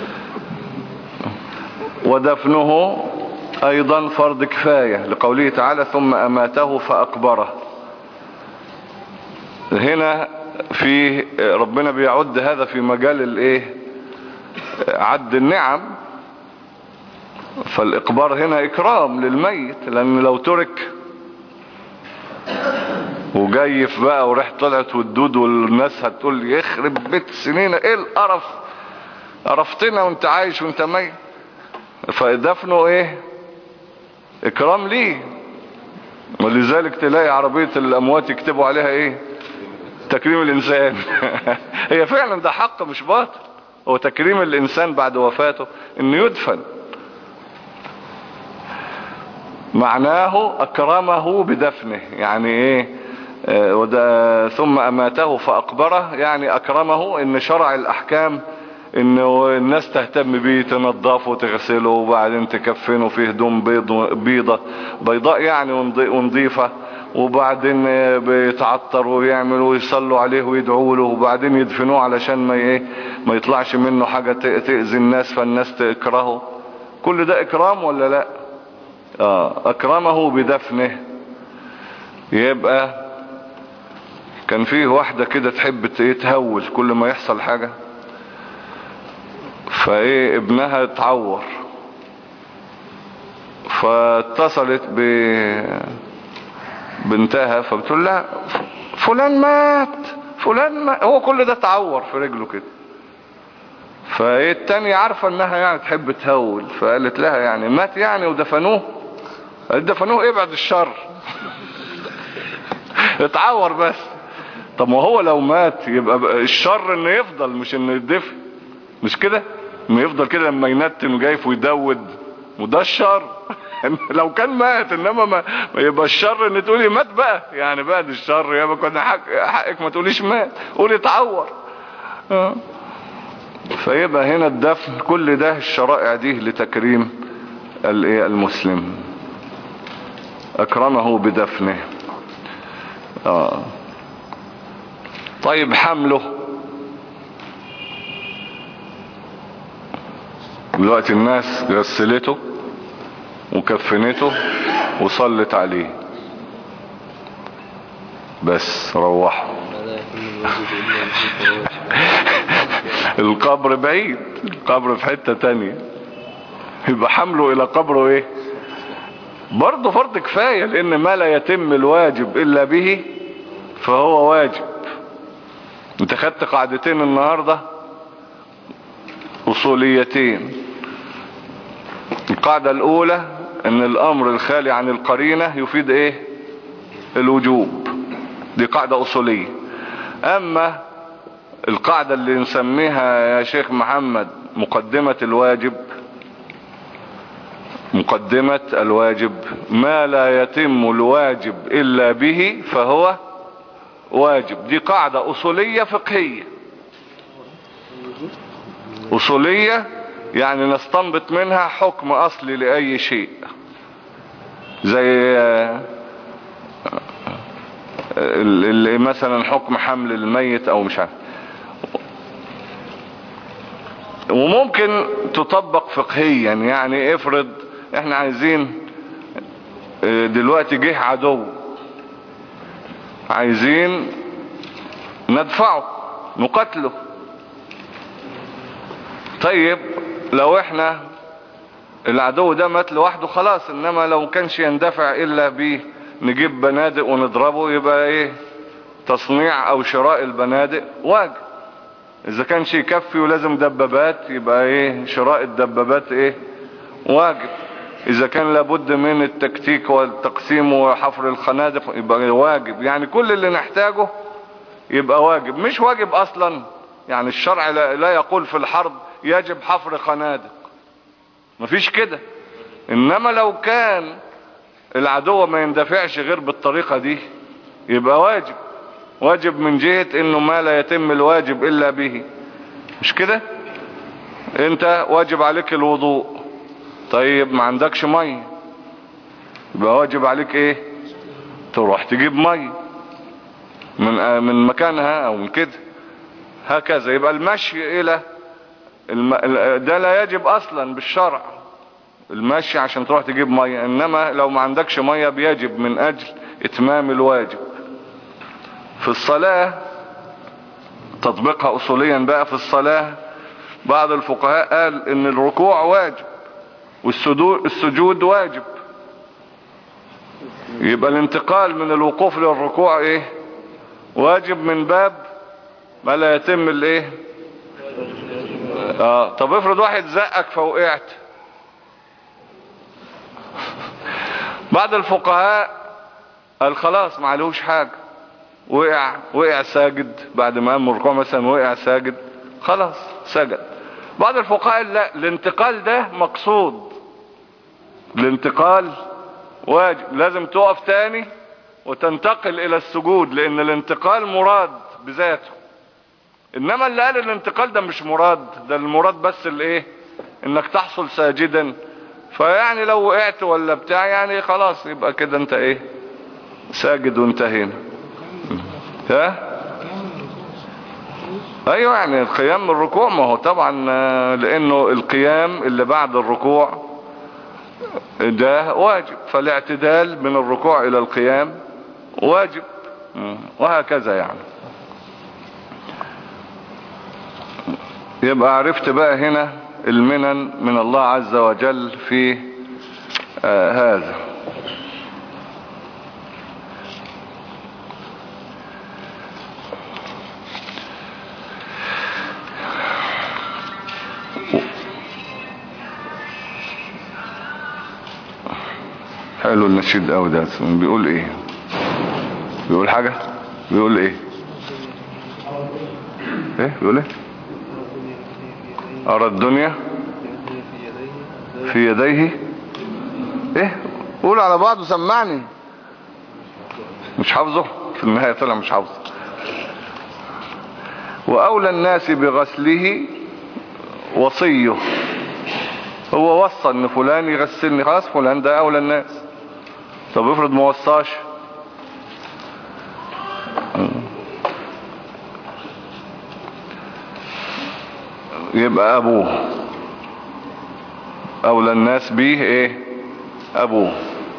ودفنه ايضا فرض كفاية لقوله تعالى ثم اماته فاقبره. هنا في ربنا بيعد هذا في مجال الايه؟ عد النعم. فالاقبار هنا اكرام للميت، لان لو ترك وجايف بقى وريح طلعت والدود والناس هتقول يخرب بيت سنين ايه القرف، قرفتنا وانت عايش وانت ميت. فدفنه ايه؟ اكرام ليه. ولذلك تلاقي عربية الاموات يكتبوا عليها ايه؟ تكريم الانسان. هي فعلا ده حق مش باطل، هو تكريم الانسان بعد وفاته انه يدفن. معناه اكرمه بدفنه، يعني ايه؟ آه وده ثم اماته فاقبره، يعني اكرمه ان شرع الاحكام انه الناس تهتم بيه، تنظفه وتغسله وبعدين تكفنه في هدوم بيض بيضة بيضاء يعني ونظيفة، وبعدين بيتعطر ويعملوا ويصلوا عليه ويدعوا له، وبعدين يدفنوه علشان ما ايه ما يطلعش منه حاجة تأذي الناس فالناس تكرهه. كل ده اكرام ولا لا؟ اه اكرمه بدفنه. يبقى كان فيه واحدة كده تحب تهول كل ما يحصل حاجة، فايه ابنها اتعور، فاتصلت ببنتها فبتقول لها فلان مات فلان مات، هو كل ده اتعور في رجله كده. فايه التانية عارفة انها يعني تحب تهول، فقالت لها يعني مات يعني ودفنوه؟ قالت دفنوه ايه بعد الشر، اتعور بس. طب ما هو لو مات يبقى الشر انه يفضل مش انه يدفن، مش كده؟ انه يفضل كده لما ينتن وجايف ويدود، وده الشر. لو كان مات، انما ما, ما يبقى الشر ان تقولي مات بقى، يعني بقى ده الشر. يبقى كنا حق حقك ما تقوليش مات، قولي اتعور. اه فيبقى هنا الدفن كل ده الشرائع دي لتكريم الايه المسلم، اكرمه بدفنه. اه طيب حمله، دلوقتي الناس غسلته وكفنته وصلت عليه بس روحوا. القبر بعيد، القبر في حتة تانية، يبقى حمله الى قبره ايه برضه فرض كفاية، لان ما لا يتم الواجب الا به فهو واجب. انت خدت قاعدتين النهاردة اصوليتين. القاعدة الاولى ان الامر الخالي عن القرينة يفيد ايه الوجوب، دي قاعدة اصولية. اما القاعدة اللي نسميها يا شيخ محمد مقدمة الواجب، مقدمة الواجب ما لا يتم الواجب الا به فهو واجب. دي قاعدة اصولية فقهية، اصولية يعني نستنبط منها حكم اصلي لاي شيء، زي اللي مثلا حكم حمل الميت او مش عارف. وممكن تطبق فقهيا، يعني افرض احنا عايزين دلوقتي جه عدو عايزين ندفعه نقتله. طيب لو احنا العدو ده مات لوحده خلاص، انما لو كانش يندفع الا بيه نجيب بنادق ونضربه، يبقى ايه تصنيع او شراء البنادق واجب. اذا كانش يكفي ولازم دبابات يبقى ايه شراء الدبابات ايه واجب. اذا كان لابد من التكتيك والتقسيم وحفر الخنادق يبقى واجب. يعني كل اللي نحتاجه يبقى واجب، مش واجب اصلا. يعني الشرع لا يقول في الحرب يجب حفر خنادق، مفيش كده. انما لو كان العدو ما يندفعش غير بالطريقة دي يبقى واجب. واجب من جهة انه ما لا يتم الواجب الا به، مش كده؟ انت واجب عليك الوضوء، طيب ما عندكش مية يبقى واجب عليك ايه تروح تجيب مية من من مكانها او من كده هكذا. يبقى المشي الى الم... ده لا يجب اصلا بالشرع المشي عشان تروح تجيب مية، انما لو ما عندكش مية بيجب من اجل اتمام الواجب. في الصلاة تطبيقها اصوليا بقى، في الصلاة بعض الفقهاء قال ان الركوع واجب والسجود واجب، يبقى الانتقال من الوقوف للركوع ايه واجب من باب ما لا يتم الايه اه. طب افرض واحد زقك فوقعت، بعض الفقهاء قال خلاص ما عليهوش حاجة، وقع وقع ساجد بعد ما قام الركوع مثلا، وقع ساجد خلاص سجد. بعض الفقهاء لا، الانتقال ده مقصود، الانتقال واجب، لازم تقف تاني وتنتقل الى السجود، لان الانتقال مراد بذاته. انما اللي قال الانتقال ده مش مراد، ده المراد بس الايه انك تحصل ساجدا. فيعني لو وقعت ولا بتاع يعني خلاص يبقى كده انت ايه ساجد وانتهينا. ها ايوه يعني القيام من الركوع، ما هو طبعا لانه القيام اللي بعد الركوع ده واجب، فالاعتدال من الركوع الى القيام واجب، وهكذا يعني. يبقى عرفت بقى هنا المنن من الله عز وجل في آه هذا. حلو النشيد قوي ده، بيقول ايه؟ بيقول حاجة؟ بيقول ايه؟ ايه بيقول ايه؟ ارى الدنيا في يديه. ايه قول على بعض وسمعني. مش حافظه في النهاية، طلع مش حافظه. واولى الناس بغسله وصيه. هو وصى ان فلان يغسلني، خلاص فلان ده اولى الناس. طب افرض ما وصاش، يبقى ابوه اولى الناس بيه. ايه؟ ابوه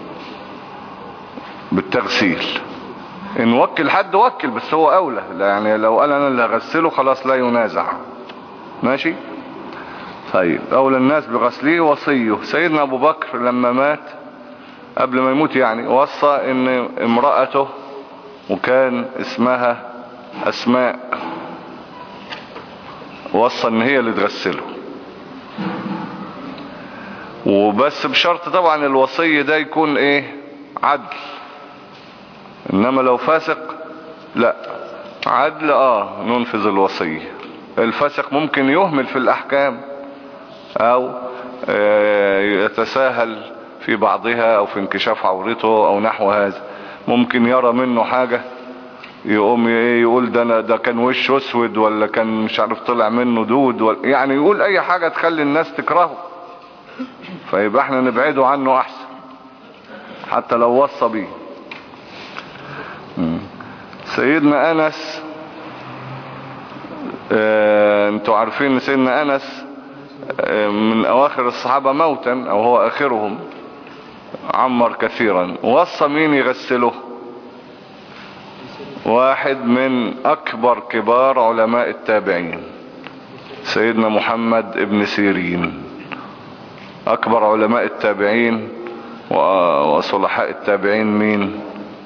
بالتغسيل. ان وكل حد وكل، بس هو اولى. يعني لو قال انا اللي هغسله خلاص لا ينازع. ماشي. طيب اولى الناس بغسله وصيه. سيدنا ابو بكر لما مات، قبل ما يموت يعني، وصى ان امرأته، وكان اسمها اسماء، وصى ان هي اللي تغسله. وبس بشرط طبعا الوصي ده يكون ايه؟ عدل. انما لو فاسق لا. عدل اه ننفذ الوصي. الفاسق ممكن يهمل في الاحكام، او يتساهل في بعضها، او في انكشاف عورته او نحو هذا. ممكن يرى منه حاجة يقوم يقول ده أنا ده كان وشه اسود، ولا كان مش عارف طلع منه دود، ولا يعني يقول اي حاجة تخلي الناس تكرهه، فيبقى احنا نبعده عنه احسن حتى لو وصى بيه. سيدنا انس، اه انتوا عارفين ان سيدنا انس اه من اواخر الصحابة موتا، او هو اخرهم، عمر كثيرا. وصى مين يغسله؟ واحد من اكبر كبار علماء التابعين، سيدنا محمد ابن سيرين. اكبر علماء التابعين وصلحاء التابعين مين؟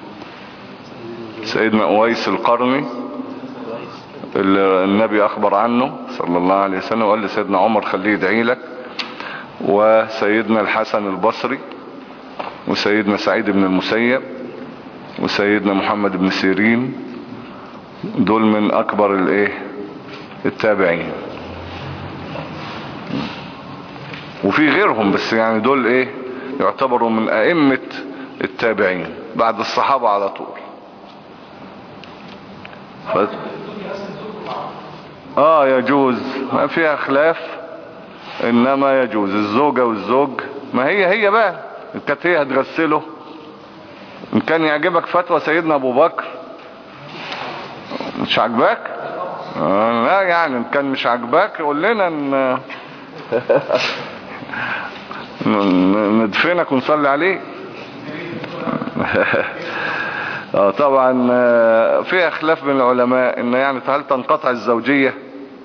سيدنا اويس القرني، اللي النبي اخبر عنه صلى الله عليه وسلم وقال لسيدنا عمر خليه يدعي لك. وسيدنا الحسن البصري، وسيدنا سعيد بن المسيب، وسيدنا محمد بن سيرين. دول من اكبر الايه التابعين. وفي غيرهم بس يعني دول ايه يعتبروا من ائمة التابعين بعد الصحابة على طول. ف... اه يجوز، ما فيها خلاف، انما يجوز الزوجة والزوج. ما هي هي بقى كانت هي هتغسله. ان كان يعجبك فتوى سيدنا ابو بكر، مش عجبك؟ آه لا يعني ان كان مش عجبك قول لنا ان ندفنك ونصلي عليه. اه طبعا في خلاف بين العلماء ان يعني هل تنقطع الزوجية؟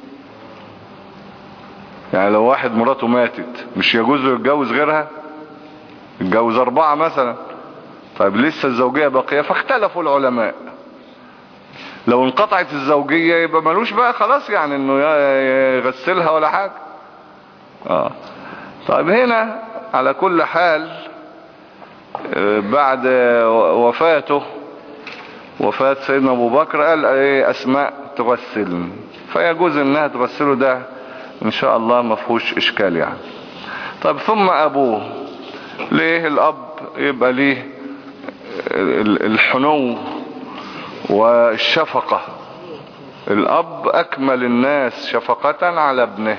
يعني لو واحد مراته ماتت مش يجوز له يتجوز غيرها؟ يتجوز اربعة مثلا، طيب لسه الزوجية باقية. فاختلفوا العلماء. لو انقطعت الزوجية يبقى ملوش بقى خلاص يعني انه يغسلها ولا حاجة. اه طيب هنا على كل حال بعد وفاته، وفاة سيدنا ابو بكر، قال ايه اسماء تغسل، فيجوز انها تغسله. ده ان شاء الله ما فيهوش اشكال يعني. طيب ثم ابوه. ليه الاب يبقى ليه الحنو والشفقة؟ الاب اكمل الناس شفقة على ابنه.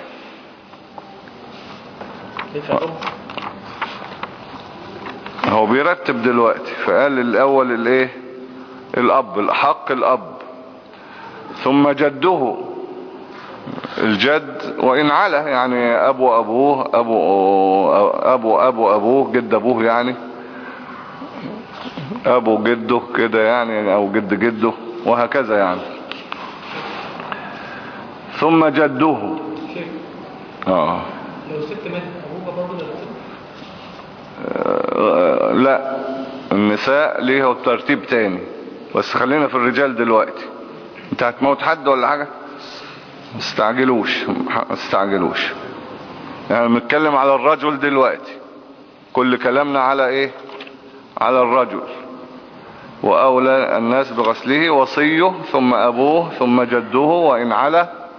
هو بيرتب دلوقتي، فقال الاول الايه الاب الاحق الاب، ثم جده الجد وان علا، يعني ابو ابوه ابو ابو ابو ابوه جد ابوه، يعني ابو جده كده يعني، او جد جده وهكذا يعني. ثم جده. اه لو ست ماتت ابوها برضه آه لا، النساء ليها ترتيب تاني، بس خلينا في الرجال دلوقتي. انت هتموت حد ولا حاجة؟ استعجلوش استعجلوش يعني بنتكلم على الرجل دلوقتي، كل كلامنا على ايه؟ على الرجل. واولى الناس بغسله وصيه، ثم ابوه، ثم جده وان علا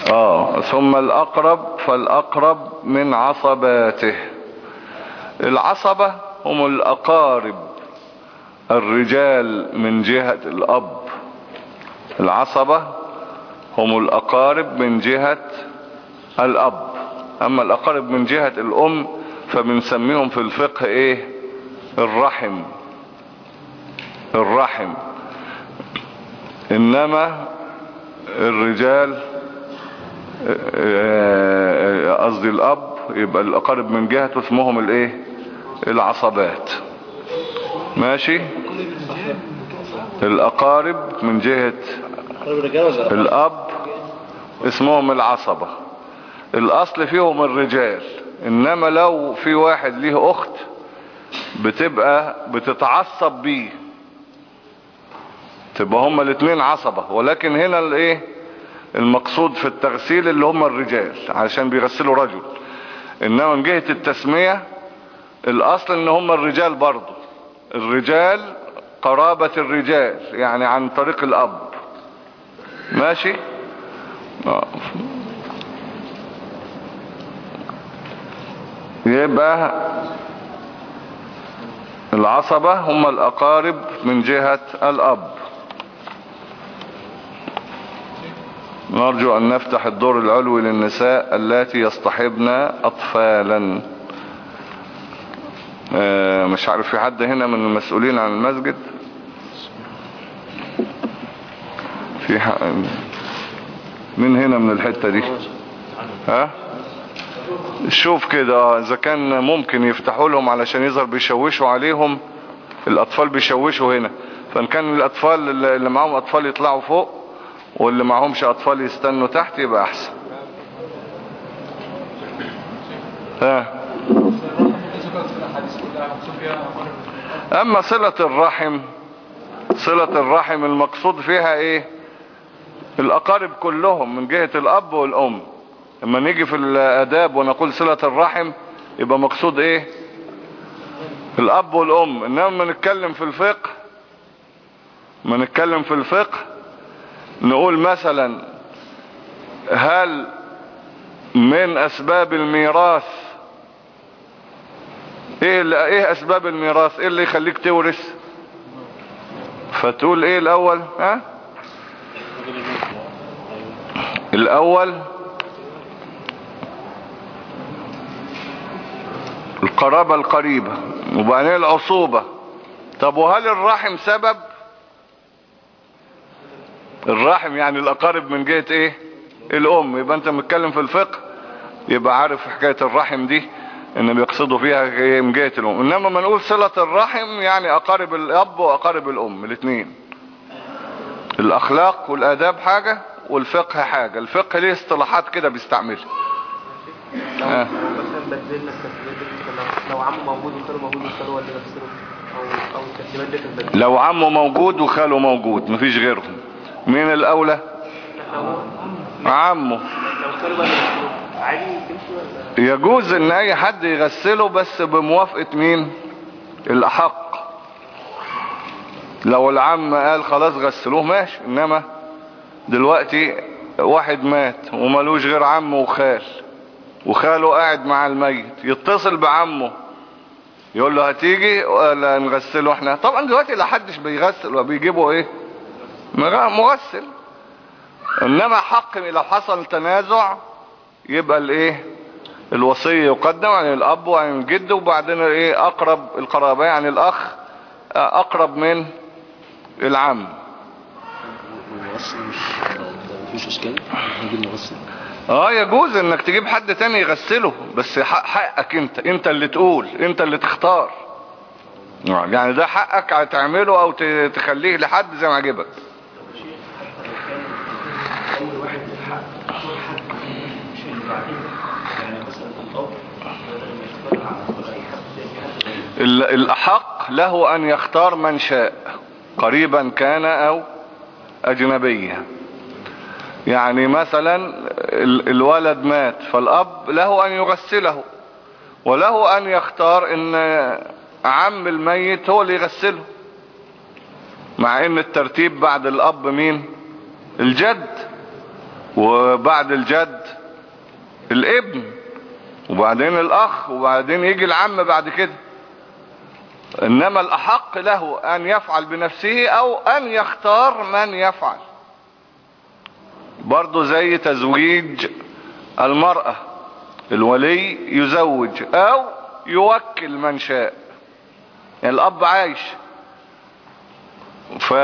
اه ثم الأقرب فالأقرب من عصباته. العصبة هم الأقارب الرجال من جهة الأب. العصبة هم الأقارب من جهة الأب. أما الأقارب من جهة الأم فبنسميهم في الفقه إيه؟ الرحم. الرحم. إنما الرجال قصدي الأب يبقى الأقارب من جهته اسمهم الإيه؟ العصبات. ماشي. الأقارب من جهة الأب اسمهم العصبة. الأصل فيهم الرجال، إنما لو في واحد ليه أخت بتبقى بتتعصب بيه تبقى هما الاثنين عصبة. ولكن هنا الايه المقصود في التغسيل اللي هما الرجال علشان بيغسلوا رجل. إنما من جهة التسمية الأصل إن هما الرجال برضو. الرجال قرابة الرجال يعني عن طريق الأب. ماشي. يبقى العصبة هم الأقارب من جهة الأب. نرجو أن نفتح الدور العلوي للنساء اللاتي يصطحبن أطفالا. مش عارف في حد هنا من المسؤولين عن المسجد؟ في حق من هنا من الحتة دي؟ ها شوف كده اذا كان ممكن يفتحوا لهم علشان يظهر بيشوشوا عليهم. الاطفال بيشوشوا هنا، فان كان الاطفال اللي معهم اطفال يطلعوا فوق واللي معهمش اطفال يستنوا تحت يبقى احسن. ها اما صلة الرحم، صلة الرحم المقصود فيها ايه؟ الاقارب كلهم من جهة الاب والام. لما نيجي في الاداب ونقول صلة الرحم يبقى مقصود ايه؟ الاب والام. انما ما نتكلم في الفقه ما نتكلم في الفقه نقول مثلا هل من اسباب الميراث ايه ايه اسباب الميراث؟ ايه اللي يخليك تورث؟ فتقول ايه الاول؟ ها الاول القرابة القريبة وبعدين العصوبة. طب وهل الرحم سبب؟ الرحم يعني الأقارب من جهة ايه؟ الأم. يبقى انت متكلم في الفقه يبقى عارف حكاية الرحم دي ان بيقصدوا فيها من جهة الأم. انما ما نقول صلة الرحم يعني أقارب الأب وأقارب الأم الاثنين. الأخلاق والآداب حاجة والفقه حاجة. الفقه ليه اصطلاحات كده بيستعملها. لو آه. مثلا بدلنا الترتيبات دي لو عمه موجود وخاله موجود وخاله ولا يغسله او او الترتيبات دي تتبدل. لو عمه موجود وخاله موجود مفيش غيرهم، مين الاولى؟ عمه. لو خاله بقى يغسله عادي تمشي ولا؟ يجوز ان اي حد يغسله بس بموافقة مين؟ الاحق. لو العم قال خلاص غسلوه ماشي. انما دلوقتي واحد مات ومالوش غير عم وخال وخاله قاعد مع الميت يتصل بعمه يقول له هتيجي ولا نغسله احنا؟ طبعا دلوقتي لا حدش بيغسل وبيجيبوا ايه مغسل. انما حق لو حصل تنازع يبقى الايه الوصية يقدم عن الاب وعن الجد وبعدين ايه اقرب القرابة يعني الاخ اقرب من العم. مفيش اشكال نجيب نغسل. اه يجوز انك تجيب حد تاني يغسله بس حقك انت انت اللي تقول انت اللي تختار. يعني ده حقك هتعمله او تخليه لحد زي ما عجبك. الاحق له ان يختار من شاء قريبا كان او اجنبيا. يعني مثلا الولد مات فالاب له ان يغسله وله ان يختار ان عم الميت هو اللي يغسله، مع ان الترتيب بعد الاب مين؟ الجد. وبعد الجد الابن، وبعدين الاخ، وبعدين يجي العم بعد كده. انما الاحق له ان يفعل بنفسه او ان يختار من يفعل. برضو زي تزويج المرأة، الولي يزوج او يوكل من شاء. يعني الاب عايش، ف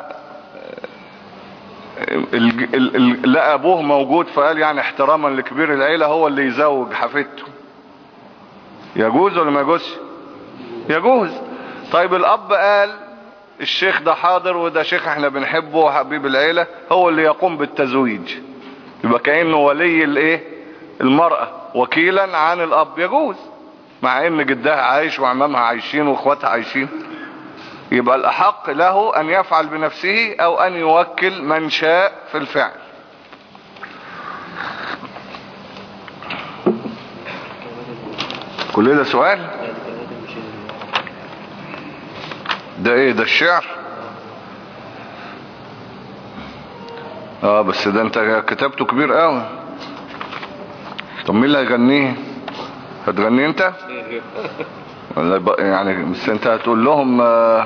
لقى ابوه موجود فقال يعني احتراما لكبير العيلة هو اللي يزوج حفيدته. يجوز ولا ما يجوزش؟ يجوز. طيب الاب قال الشيخ ده حاضر وده شيخ احنا بنحبه وحبيب العيلة، هو اللي يقوم بالتزويج، يبقى كأنه ولي الايه المرأة وكيلا عن الاب. يجوز، مع ان جدها عايش وعمامها عايشين واخواتها عايشين. يبقى الاحق له ان يفعل بنفسه او ان يوكل من شاء في الفعل. كل ده سؤال؟ ده ايه ده الشعر؟ اه بس ده انت كتابته كبير قوي. طب مين اللي هيغنيه؟ هتغنيه انت ولا يعني؟ بس انت هتقول لهم آه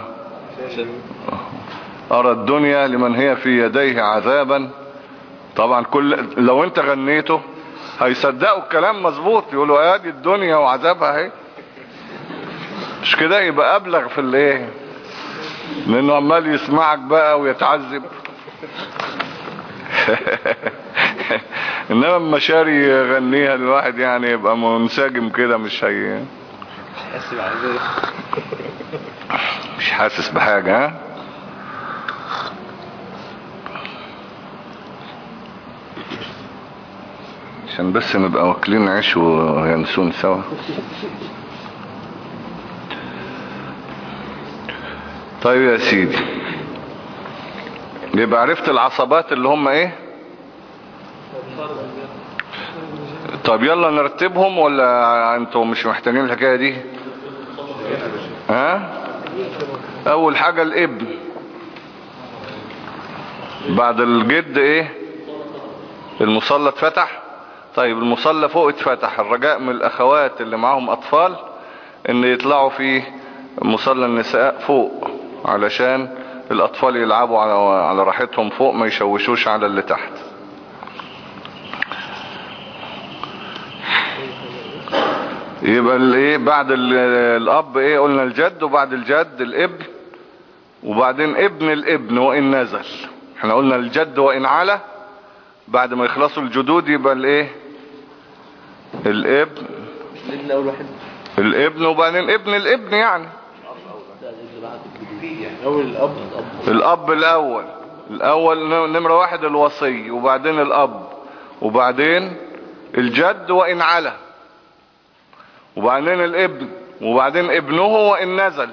ارى الدنيا لمن هي في يديه عذابا. طبعا كل لو انت غنيته هيصدقوا الكلام مظبوط، يقولوا ادي الدنيا وعذابها اهي، مش كده؟ يبقى ابلغ في الايه، لانه عمال يسمعك بقى ويتعذب. انما المشاري يغنيها الواحد يعني يبقى منسجم كده، مش هي مش حاسس بحاجة. ها عشان بس نبقى واكلين عيش وينسون سوا. طيب يا سيدي، يبقى عرفت العصبات اللي هم ايه؟ طب يلا نرتبهم ولا انتوا مش محتاجين الحكاية دي؟ ها؟ اول حاجة الابن، بعد الجد ايه؟ المصلى اتفتح. طيب المصلى فوق اتفتح، الرجاء من الاخوات اللي معاهم اطفال ان يطلعوا في مصلى النساء فوق علشان الاطفال يلعبوا على على راحتهم فوق، ما يشوشوش على اللي تحت. يبقى الايه بعد الاب ايه؟ قلنا الجد، وبعد الجد الابن، وبعدين ابن الابن وان نزل. احنا قلنا الجد وان علا، بعد ما يخلصوا الجدود يبقى الايه؟ الابن الابن اول واحد، الابن وبعدين ابن الابن. يعني اول الاب الاب الاول الاول نمرة واحد الوصي، وبعدين الاب، وبعدين الجد وان علا، وبعدين الابن، وبعدين ابنه وان نزل.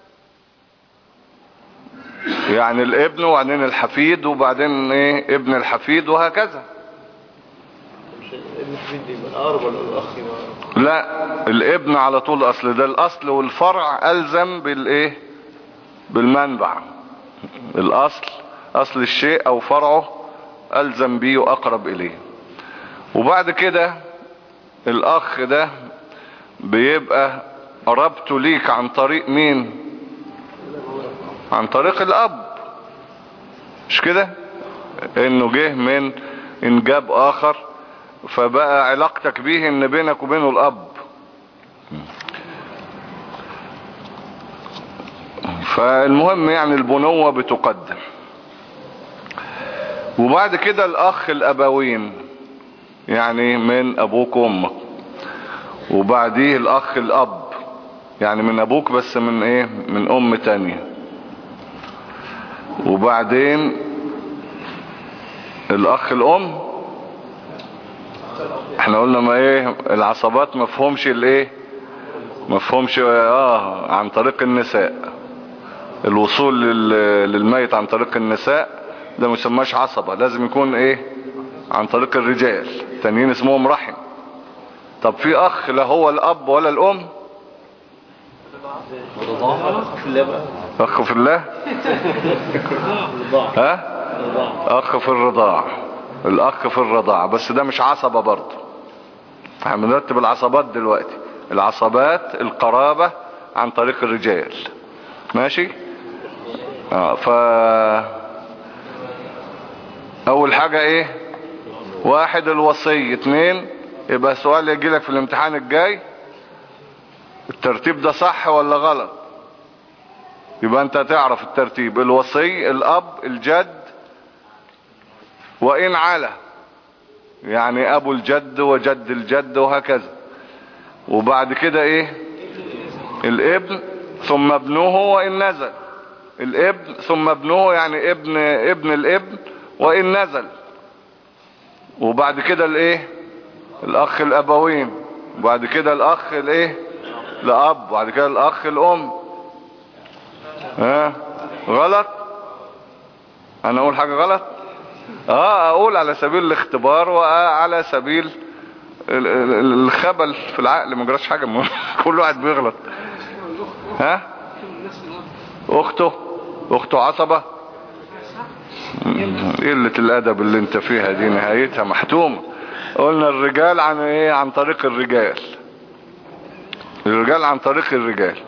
يعني الابن وبعدين الحفيد وبعدين ايه ابن الحفيد وهكذا. ابن الحفيد يبقى الاقرب ولا الاخ؟ لا الابن على طول اصل، ده الاصل والفرع الزم بالايه بالمنبع. الاصل اصل الشيء او فرعه الزم بيه واقرب اليه. وبعد كده الاخ ده بيبقى قربته ليك عن طريق مين؟ عن طريق الاب، مش كده؟ انه جه من انجاب اخر، فبقى علاقتك بيه ان بينك وبينه الاب. فالمهم يعني البنوة بتقدم. وبعد كده الاخ الابوين، يعني من ابوك وامك، وبعديه الاخ الاب، يعني من ابوك بس من ايه من ام تانية، وبعدين الاخ الام. احنا قلنا ما ايه العصبات مفهومش الايه مفهومش اه عن طريق النساء. الوصول للميت عن طريق النساء ده مسماش عصبة، لازم يكون ايه عن طريق الرجال، تانيين اسمهم رحم. طب في اخ لا هو الاب ولا الام؟ اخ في الله ها اخ في الرضاع. الاخ في الرضاعة، بس ده مش عصبة برضه. هنرتب العصبات دلوقتي. العصبات القرابة عن طريق الرجال، ماشي. اه ف اول حاجة ايه؟ واحد الوصي. اتنين يبقى سؤال يجي لك في الامتحان الجاي، الترتيب ده صح ولا غلط؟ يبقى انت تعرف الترتيب: الوصي، الاب، الجد، وان على، يعني ابو الجد وجد الجد وهكذا. وبعد كده ايه؟ الابن ثم ابنه وان نزل. الابن ثم ابنه يعني ابن ابن الابن وان نزل. وبعد كده الايه؟ الاخ الابوين. وبعد كده الاخ الايه؟ الاب. وبعد كده الاخ الام. ها غلط؟ انا اقول حاجة غلط؟ اه اقول على سبيل الاختبار وعلى سبيل الخبل في العقل، ما جراش حاجة. كل واحد بيغلط. ها اخته اخته عصبة. قلة الادب اللي انت فيها دي نهايتها محتومة. قلنا الرجال عن ايه؟ عن طريق الرجال. الرجال عن طريق الرجال.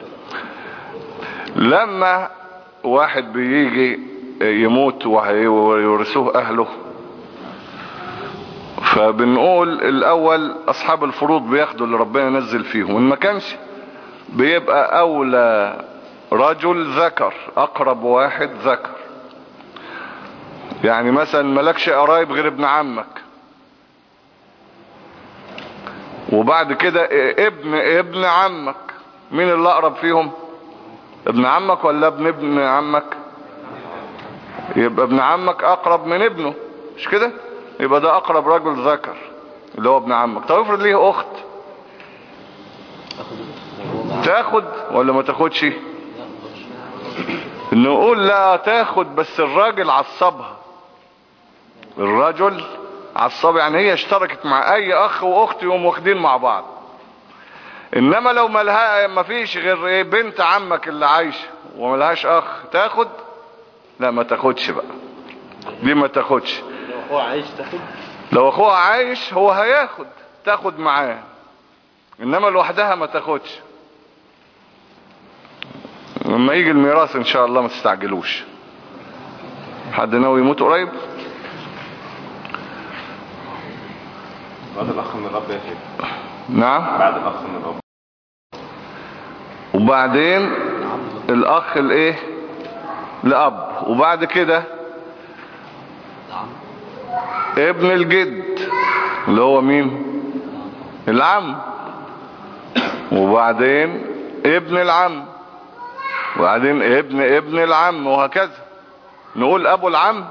لما واحد بيجي يموت ويورثوه اهله، فبنقول الاول اصحاب الفروض بياخدوا اللي ربنا نزل فيهم. وان ما كانش بيبقى اولى رجل ذكر، اقرب واحد ذكر. يعني مثلا ملكش قرايب غير ابن عمك، وبعد كده ابن ابن عمك. مين اللي اقرب فيهم؟ ابن عمك ولا ابن ابن عمك؟ يبقى ابن عمك اقرب من ابنه، مش كده؟ يبقى ده اقرب رجل ذكر اللي هو ابن عمك. طب افرض ليه اخت، تاخد ولا ما تاخدش؟ نقول لا تاخد، بس الراجل عصبها. الرجل عصب، يعني هي اشتركت مع اي اخ واخت يوم واخدين مع بعض. انما لو ملها ما فيش غير ايه؟ بنت عمك اللي عايشه وملهاش اخ، تاخد؟ لا ما تاخدش بقى، دي ما تاخدش. لو اخوها عايش تاخد؟ لو اخوها عايش هو هياخد، تاخد معاه. انما لوحدها ما تاخدش. لما يجي الميراث ان شاء الله ما تستعجلوش. حد ناوي يموت قريب؟ بعد الاخ من الاب يا شيخ. نعم بعد الاخ من الاب. وبعدين الاخ الايه؟ لاب. وبعد كده ابن الجد اللي هو مين؟ العم. وبعدين ابن العم. وبعدين ابن ابن العم، وهكذا. نقول ابو العم،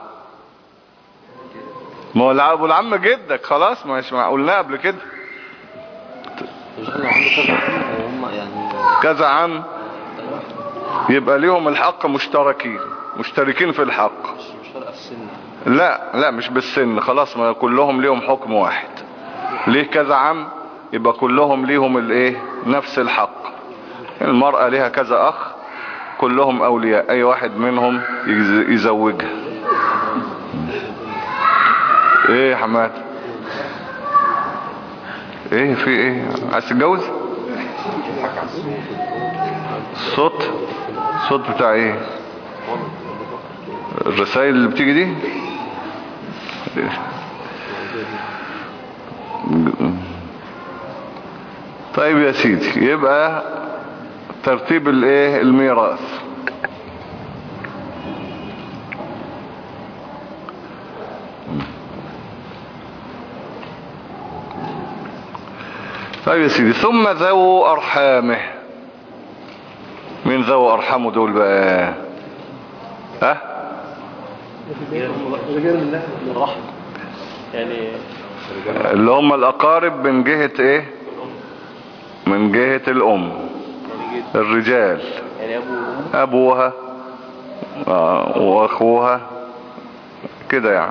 ما هو ابو العم جدك خلاص، مش قلناه قبل كده. كذا عم يبقى ليهم الحق، مشتركين مشتركين في الحق. مش فرق السن؟ لا لا مش بالسن، خلاص ما كلهم ليهم حكم واحد. ليه كذا عم؟ يبقى كلهم ليهم الايه؟ نفس الحق. المرأة ليها كذا اخ، كلهم اولياء، اي واحد منهم يزوجها. ايه يا حماد؟ ايه في ايه؟ عايز تتجوز؟ صوت صوت بتاع ايه؟ الرسائل اللي بتيجي دي؟ طيب يا سيدي، يبقى ترتيب الايه؟ الميراث. طيب يا سيدي، ثم ذو ارحامه. مين ذو ارحامه دول بقى؟ ها؟ رجال الرحم يعني، اللي هم الاقارب من جهة ايه؟ من جهة الام. الرجال يعني ابو ابوها آه واخوها كده يعني.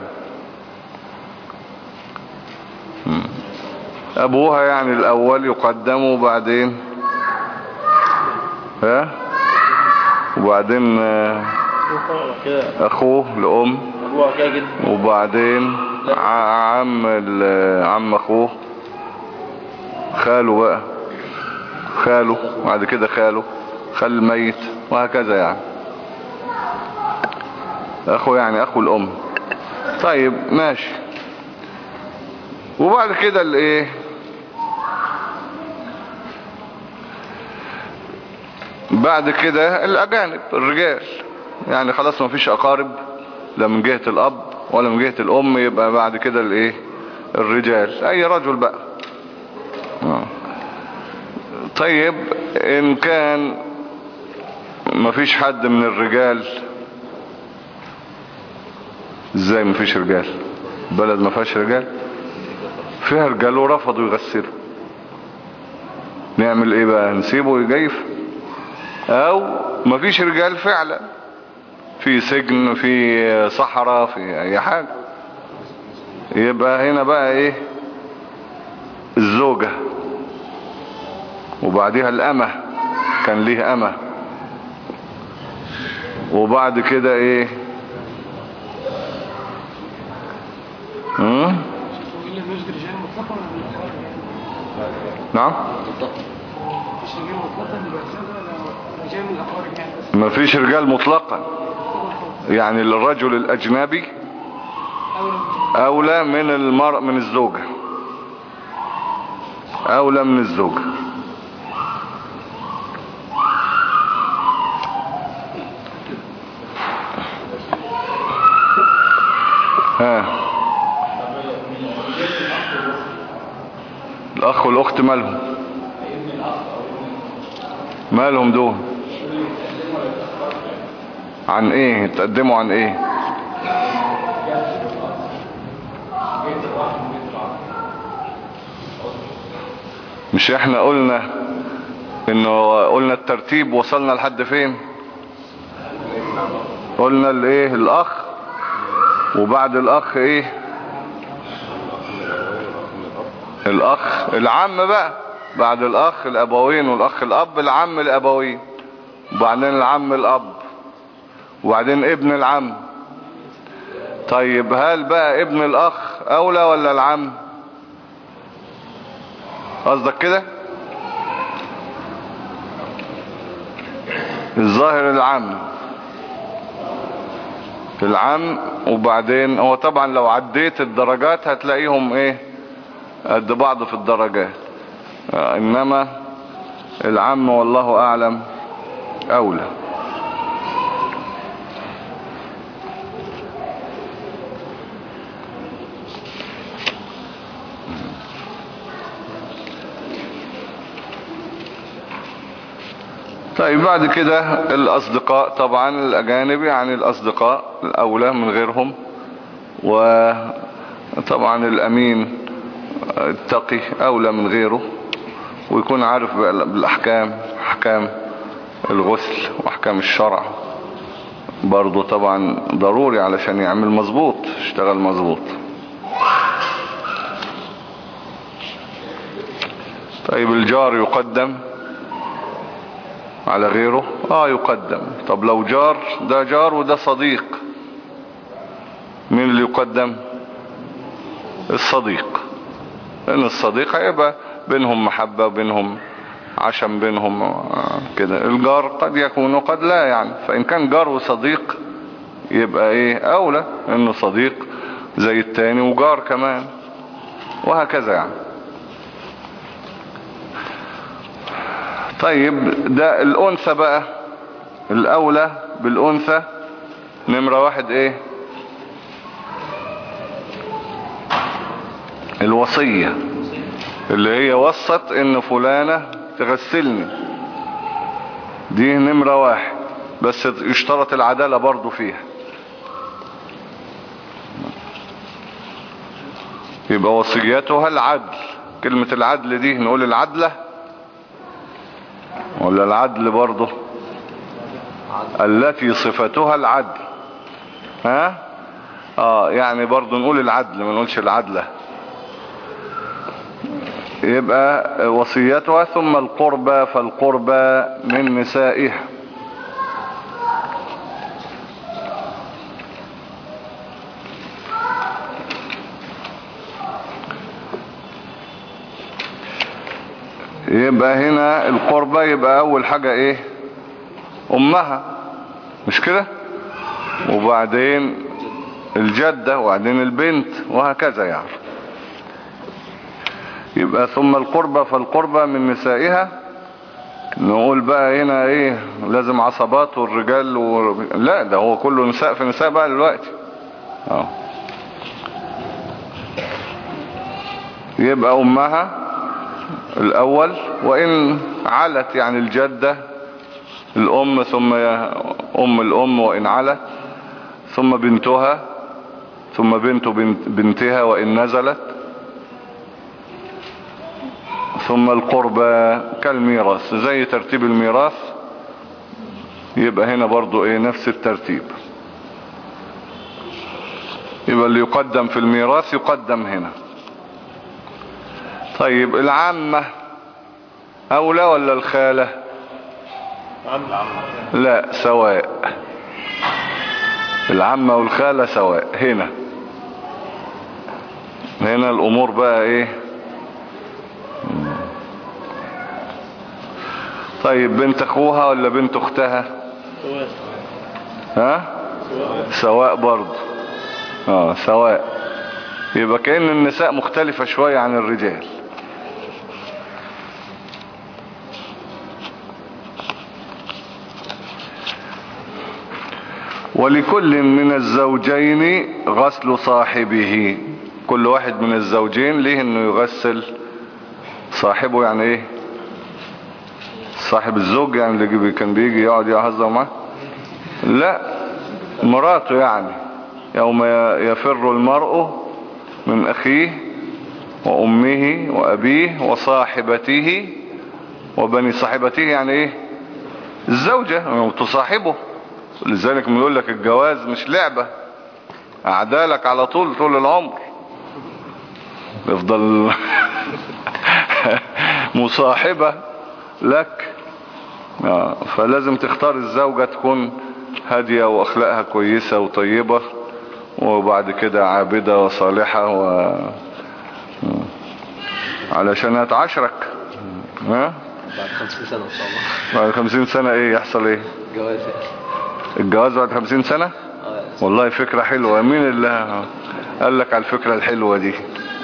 ابوها يعني الاول يقدم، وبعدين ها وبعدين اخوه لام، وبعدين ع- عم ال- عم اخوه، خاله بقى، خاله بعد كده خاله، خال الميت، وهكذا يعني. اخو يعني اخو الام. طيب ماشي. وبعد كده الايه، بعد كده الاجانب الرجال، يعني خلاص ما فيش اقارب لا من جهة الاب ولا من جهة الام، يبقى بعد كده الايه الرجال، اي رجل بقى. آه. طيب ان كان ما فيش حد من الرجال، ازاي ما فيش رجال؟ بلد ما فيهاش رجال؟ فيها رجال ورفضوا يغسلوا، نعمل ايه بقى؟ نسيبه يجيف؟ او ما فيش رجال فعلا، في سجن، في صحراء، في اي حاجة، يبقى هنا بقى ايه الزوجة، وبعدها الامة، كان ليه امة، وبعد كده ايه هم؟ نعم ما فيش رجال مطلقا، يعني الرجل الاجنبي اولى من المرء من الزوجة، اولى من الزوجة. ها الاخ والاخت مالهم؟ مالهم دول؟ عن ايه تقدموا؟ عن ايه؟ مش احنا قلنا انه قلنا الترتيب وصلنا لحد فين؟ قلنا الايه الاخ، وبعد الاخ ايه الاخ العم بقى، بعد الاخ الابوين والاخ الاب العم الابوين، وبعدين العم الاب، وبعدين ابن العم. طيب هل بقى ابن الاخ اولى ولا العم؟ قصدك كده؟ الظاهر العم، العم، وبعدين هو طبعا لو عديت الدرجات هتلاقيهم ايه قد بعض في الدرجات، انما العم والله اعلم اولى. طيب بعد كده الاصدقاء، طبعا الاجانب يعني الاصدقاء الاولى من غيرهم، وطبعا الامين التقي اولى من غيره، ويكون عارف بالاحكام، احكام الغسل واحكام الشرع برضو طبعا ضروري علشان يعمل مظبوط، يشتغل مظبوط. طيب الجار يقدم على غيره؟ اه يقدم. طب لو جار، ده جار وده صديق، مين اللي يقدم؟ الصديق، لان الصديق هيبقى بينهم محبة وبينهم عشم بينهم آه كده. الجار قد يكون وقد لا يعني، فان كان جار وصديق يبقى ايه اولى، انه صديق زي التاني وجار كمان، وهكذا يعني. طيب ده الأنثى بقى، الأولى بالأنثى نمرة واحد ايه؟ الوصية، اللي هي وصت ان فلانة تغسلني، دي نمرة واحد، بس يشترط العدالة برضو فيها. يبقى وصيتها العدل. كلمة العدل دي نقول العدلة ولا العدل برضه؟ التي صفتها العدل. ها اه يعني برضه نقول العدل ما نقولش العدلة. يبقى وصيتها، ثم القربى، فالقربى من نسائها. يبقى هنا القربة يبقى اول حاجة ايه؟ امها، مش كده؟ وبعدين الجدة، وبعدين البنت، وهكذا يعني. يبقى ثم القربة، فالقربة من نسائها. نقول بقى هنا ايه؟ لازم عصبات والرجال و... لا، ده هو كله نساء في نساء بقى دلوقتي. اه يبقى امها الاول، وان علت يعني الجدة الام، ثم ام الام وان علت، ثم بنتها، ثم بنت بنت بنتها وان نزلت، ثم القربى كالميراث، زي ترتيب الميراث. يبقى هنا برضو ايه؟ نفس الترتيب. يبقى اللي يقدم في الميراث يقدم هنا. طيب العامة اولى ولا الخالة؟ لا، سواء. العامة والخالة سواء هنا. هنا الامور بقى ايه؟ طيب بنت اخوها ولا بنت اختها؟ سواء. ها؟ سواء برضه. اه سواء. يبقى كأن النساء مختلفة شوية عن الرجال. ولكل من الزوجين غسل صاحبه. كل واحد من الزوجين ليه انه يغسل صاحبه؟ يعني ايه صاحب الزوج؟ يعني اللي كان بيجي يقعد يهزر معاه؟ لا، مراته يعني. يوم يفر المرء من اخيه وامه وابيه وصاحبته وبني صاحبته، يعني ايه؟ الزوجة تصاحبه. لذلك بيقول لك الجواز مش لعبة اعدالك على طول طول العمر، يفضل مصاحبة لك. آه. فلازم تختار الزوجة تكون هادية واخلاقها كويسة وطيبة، وبعد كده عابدة وصالحة و... علشان هتعاشرك. ها؟ بعد خمسين سنة ان شاء الله. بعد خمسين سنة ايه يحصل؟ ايه جواز؟ الجواز بعد خمسين سنة؟ اه والله فكرة حلوة. مين اللي قال لك على الفكرة الحلوة دي؟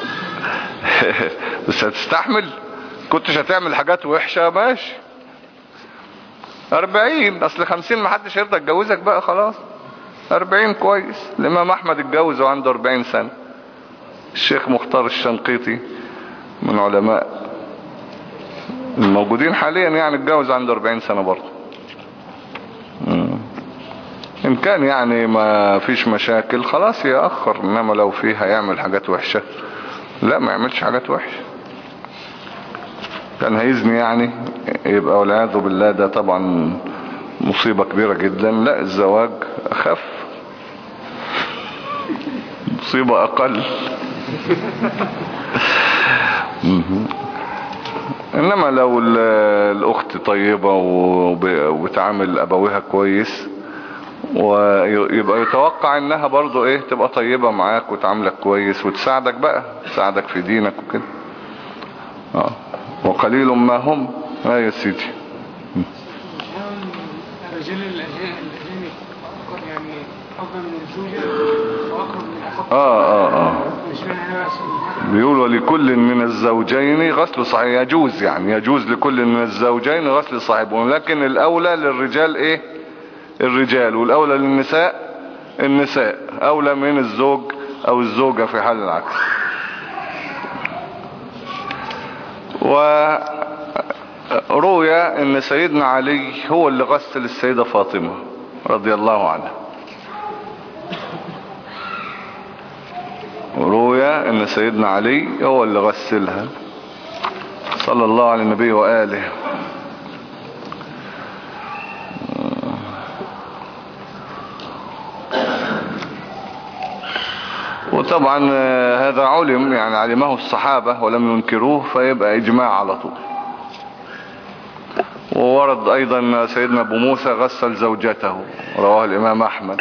بس هتستحمل؟ كنتش هتعمل حاجات وحشة ماشي. اربعين، اصل خمسين محدش يرضى يتجوزك بقى خلاص. اربعين كويس. الامام احمد اتجوز وعنده اربعين سنة. الشيخ مختار الشنقيطي من علماء الموجودين حاليا يعني اتجوز عنده اربعين سنة برضه. ان كان يعني ما فيش مشاكل خلاص يأخر، انما لو فيه هيعمل حاجات وحشة لا، ما يعملش حاجات وحشة. كان هيزني يعني يبقى والعياذ بالله، ده طبعا مصيبة كبيرة جدا. لا، الزواج اخف، مصيبة اقل. انما لو الاخت طيبة وبتعامل ابويها كويس، ويبقى يتوقع انها برضو ايه؟ تبقى طيبة معاك وتعاملك كويس وتساعدك بقى، تساعدك في دينك وكده. اه وقليل ما هم. اه يا سيدي. الرجال الاجانب يعني افضل من الزوجة واقرب من الاخوات. اه اه اه مش معنى بيقول ولكل من الزوجين غسل صاحبه. يجوز يعني يجوز لكل من الزوجين غسل صاحبه، لكن الاولى للرجال ايه؟ الرجال، والاولى للنساء النساء، اولى من الزوج او الزوجة في حال العكس. وروي ان سيدنا علي هو اللي غسل السيدة فاطمة رضي الله عنها. وروي ان سيدنا علي هو اللي غسلها صلى الله على النبي وآله. وطبعا هذا علم يعني علمه الصحابة ولم ينكروه، فيبقى اجماع على طول. وورد ايضا سيدنا ابو موسى غسل زوجته، رواه الامام احمد.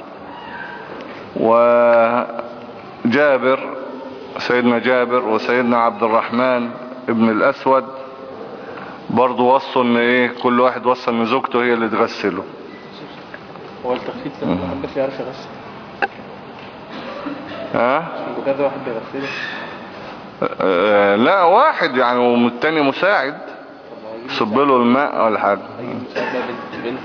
وجابر، سيدنا جابر وسيدنا عبد الرحمن ابن الاسود برضو وصوا ان ايه كل واحد وصى ان زوجته هي اللي تغسله. هو التخفيف ده محدش يعرف يغسل؟ ها كذا واحد بيغسله؟ آه لا واحد يعني والتاني مساعد صب له الماء ولا حاجه. بنت بنت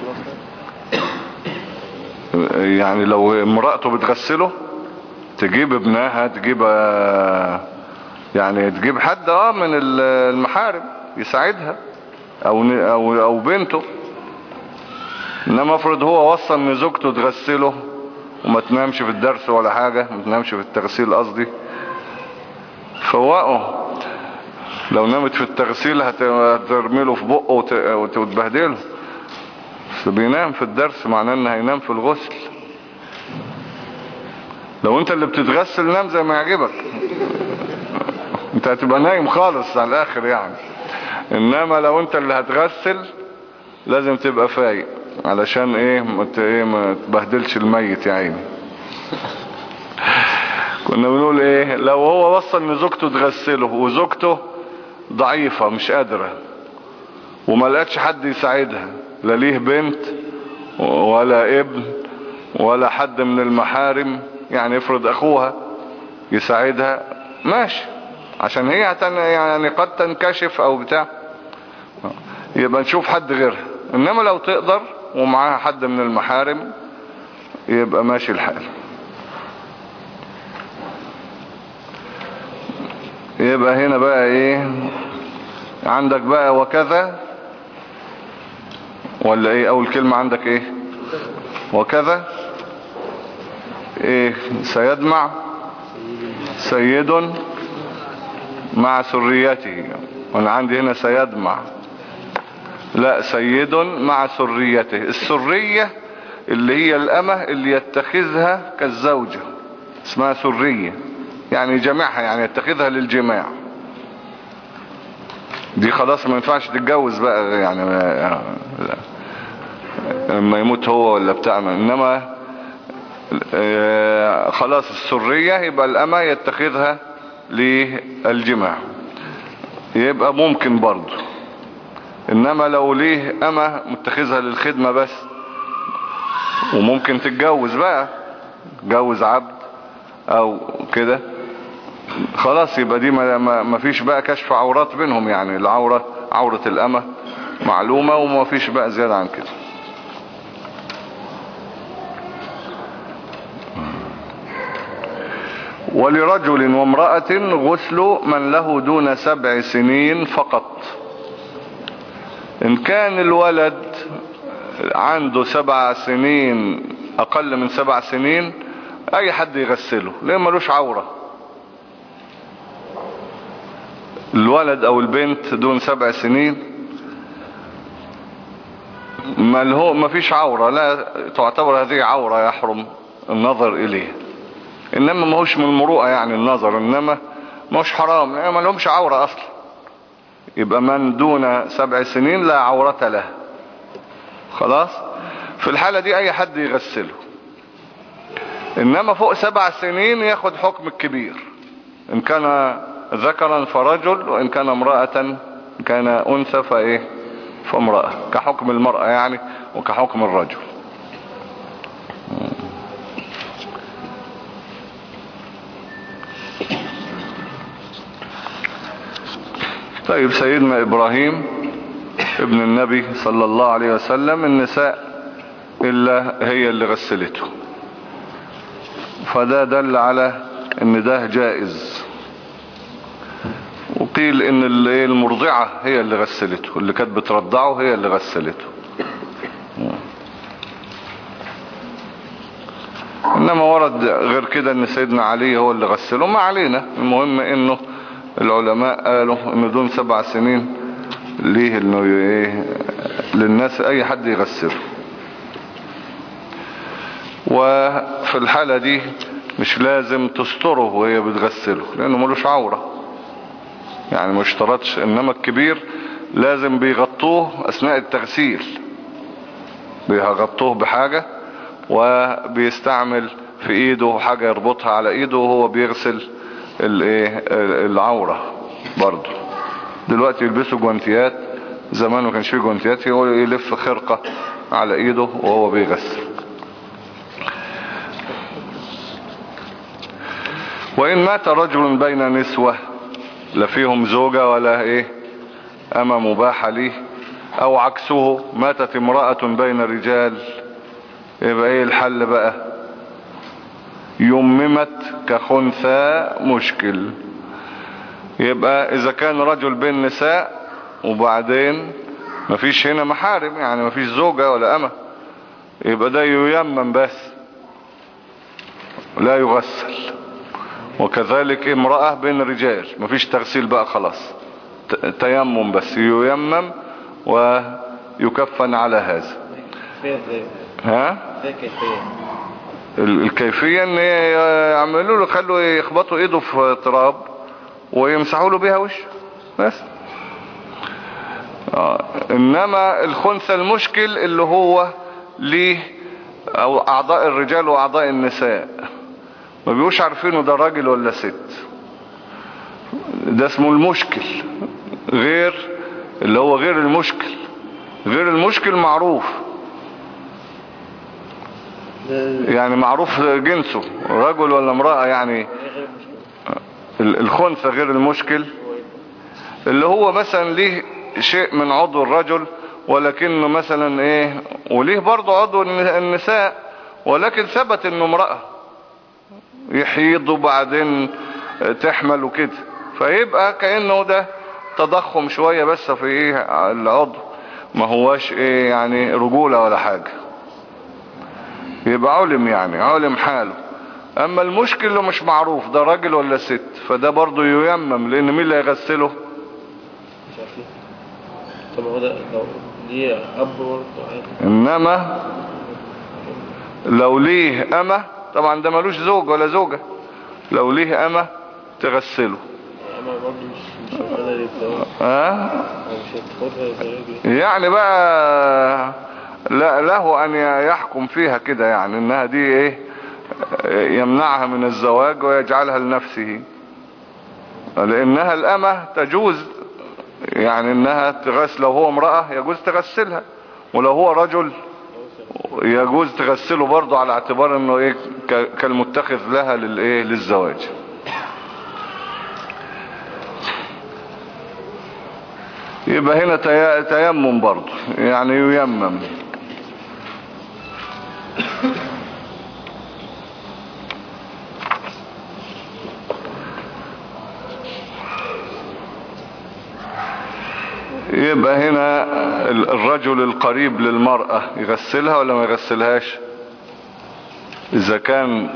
مثلا يعني لو امرأته بتغسله تجيب ابنها تجيب يعني تجيب حد اه من المحارم يساعدها او او او بنته. انما افرض هو وصل ان زوجته تغسله وما تنامش في الدرس ولا حاجة، ما تنامش في التغسيل قصدي، فوقه لو نامت في التغسيل هترميله في بقه وتبهدله. بس بينام في الدرس معناه انه هينام في الغسل. لو انت اللي بتتغسل نام زي ما يعجبك، انت هتبقى نايم خالص على الاخر يعني. انما لو انت اللي هتغسل لازم تبقى فايق علشان ايه ما تبهدلش الميت يا عيني. كنا بنقول ايه لو هو وصل ان زوجته تغسله وزوجته ضعيفة مش قادرة وما لقتش حد يساعدها، لا ليه بنت ولا ابن ولا حد من المحارم، يعني افرض اخوها يساعدها ماشي عشان هي يعني قد تنكشف او بتاع، يبقى نشوف حد غيرها. انما لو تقدر ومعاها حد من المحارم يبقى ماشي الحال. يبقى هنا بقى ايه عندك بقى وكذا ولا ايه اول كلمة عندك ايه وكذا ايه سيدمع سيد مع سريته. وانا عندي هنا سيدمع، لا سيد مع سريته. السرية اللي هي الأمة اللي يتخذها كالزوجة اسمها سرية، يعني جمعها يعني يتخذها للجماع. دي خلاص ما ينفعش تتجوز بقى يعني لما يموت هو ولا بتاعنا. انما خلاص السرية يبقى الأمة يتخذها للجماع، يبقى ممكن برضو. انما لو ليه أمة متخذها للخدمة بس وممكن تتجوز بقى تجوز عبد او كده خلاص يبقى دي ما, ما فيش بقى كشف عورات بينهم، يعني العورة عورة الأمة معلومة وما فيش بقى زيادة عن كده. ولرجل وامرأة غسل من له دون سبع سنين فقط. ان كان الولد عنده سبع سنين اقل من سبع سنين اي حد يغسله ليه ملوش عورة. الولد او البنت دون سبع سنين ما فيش عورة، لا تعتبر هذه عورة يحرم النظر اليه. انما ما هوش من المروءة يعني النظر، انما ما هوش حرام يعني ما لهمش عورة اصلا. يبقى من دون سبع سنين لا عورة له خلاص. في الحالة دي اي حد يغسله. انما فوق سبع سنين ياخد حكم الكبير، ان كان ذكرا فرجل وان كان امرأة ان كان انثى فايه فامرأة، كحكم المرأة يعني وكحكم الرجل. طيب سيدنا ابراهيم ابن النبي صلى الله عليه وسلم النساء الا هي اللي غسلته، فده دل على ان ده جائز. وقيل ان المرضعة هي اللي غسلته، اللي كانت بترضعه هي اللي غسلته. انما ورد غير كده ان سيدنا علي هو اللي غسله، ما علينا. المهم انه العلماء قالوا انه دون سبع سنين ليه انه ايه للناس اي حد يغسله. وفي الحالة دي مش لازم تستره وهي بتغسله لانه ملوش عورة يعني ما اشترطش. انما الكبير لازم بيغطوه اثناء التغسيل، بيغطوه بحاجة وبيستعمل في ايده حاجة يربطها على ايده وهو بيغسل الايه العورة برضو. دلوقتي يلبسوا جوانتيات زمان ما كانش فيه جوانتيات، يلف خرقة على ايده وهو بيغسل. وإن مات رجل بين نسوة، لا فيهم زوجة ولا ايه اما مباحة ليه، او عكسه ماتت امرأة بين رجال، يبقى ايه الحل بقى؟ يممت كخنثى مشكل. يبقى اذا كان رجل بين نساء وبعدين مفيش هنا محارم، يعني مفيش زوجة ولا اما، يبقى ده ييمم بس لا يغسل. وكذلك امرأة بين رجال مفيش تغسيل بقى خلاص، تيمم بس، ييمم ويكفن على هذا. ها الكيفية ان يعملوا له، خلوا يخبطوا ايده في تراب ويمسحوا له بيها وش بس. آه. انما الخنثى المشكل اللي هو ليه او اعضاء الرجال واعضاء النساء ما بيبقوش عارفينه ده راجل ولا ست، ده اسمه المشكل، غير اللي هو غير المشكل. غير المشكل معروف، يعني معروف جنسه رجل ولا امرأة. يعني الخنثى غير المشكل اللي هو مثلا ليه شيء من عضو الرجل ولكنه مثلا ايه، وليه برضه عضو النساء ولكن ثبت انه امرأة، يحيض وبعدين تحمل وكده، فيبقى كأنه ده تضخم شوية بس في ايه العضو، ما هواش ايه يعني رجولة ولا حاجة، يبقى علم يعني علم حاله. اما المشكل اللي مش معروف ده راجل ولا ست، فده برضه ييمم، لان مين اللي هيغسله؟ مش عارفين. طب هو ده لو ليه اب برضه عادي. انما لو ليه امه، طبعا ده ملوش زوج ولا زوجة، لو ليه امه تغسله. اما برضه مش مش هياخدها للزواج. اه مش هتاخدها للزواج يعني بقى لا له ان يحكم فيها كده، يعني انها دي ايه يمنعها من الزواج ويجعلها لنفسه، لانها الامه تجوز، يعني انها تغسل، لو هو امرأة يجوز تغسلها، ولو هو رجل يجوز تغسله برضه، على اعتبار انه ايه كالمتخذ لها للايه للزواج. يبقى هنا تيمم برضه، يعني ييمم. يبقى هنا الرجل القريب للمرأة يغسلها ولا ما يغسلهاش؟ اذا كان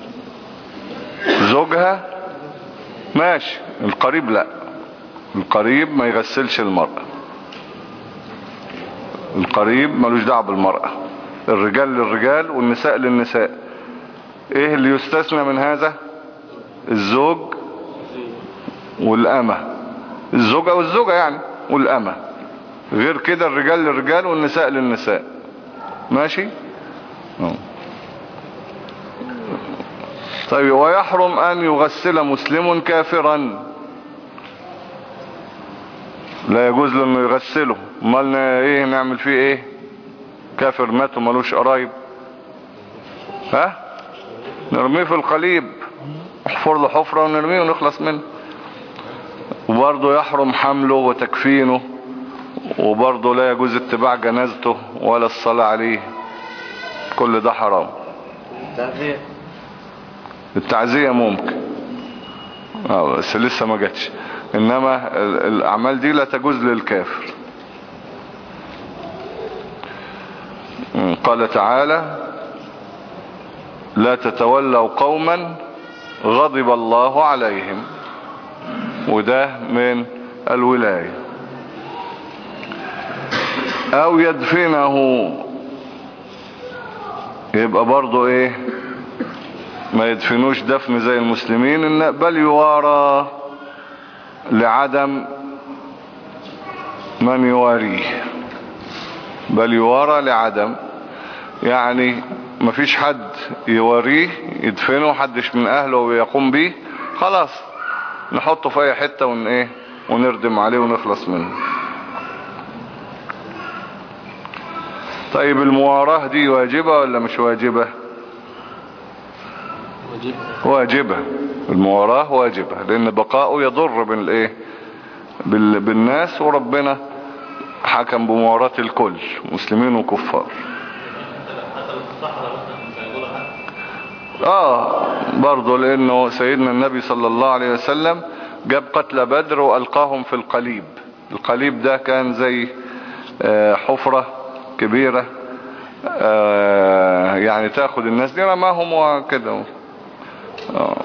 زوجها ماشي، القريب لا، القريب ما يغسلش المرأة، القريب ملوش دعوه بالمرأة، الرجال للرجال والنساء للنساء. ايه اللي يستثنى من هذا؟ الزوج والأمة، الزوجة والزوجة يعني والأمة، غير كده الرجال للرجال والنساء للنساء. ماشي. طيب ويحرم أن يغسل مسلم كافرا، لا يجوز له انه يغسله. امال ايه نعمل فيه ايه؟ كافر مات ومالوش قرايب، ها نرميه في القليب، نحفر له حفرة ونرميه ونخلص منه. وبرضه يحرم حمله وتكفينه، وبرضه لا يجوز اتباع جنازته ولا الصلاة عليه، كل ده حرام. التعزية التعزية ممكن اه بس لسه ما جاتش، انما الاعمال دي لا تجوز للكافر. قال تعالى لا تتولوا قوما غضب الله عليهم، وده من الولاية. او يدفنه، يبقى برضو ايه ما يدفنوش دفن زي المسلمين، بل يوارى لعدم من يواريه، بل يوارى لعدم، يعني مفيش حد يواريه يدفنه، حدش من اهله ويقوم بيه، خلاص نحطه في اي حتة ون ايه ونردم عليه ونخلص منه. طيب المواراة دي واجبة ولا مش واجبة؟ واجب. واجبة. المواراة واجبة لان بقاؤه يضر بالايه بال... بالناس، وربنا حكم بمواراة الكل مسلمين وكفار. اه برضو لانه سيدنا النبي صلى الله عليه وسلم جاب قتل بدر والقاهم في القليب. القليب ده كان زي حفرة كبيرة يعني تاخد الناس دي رماهم وكده. اه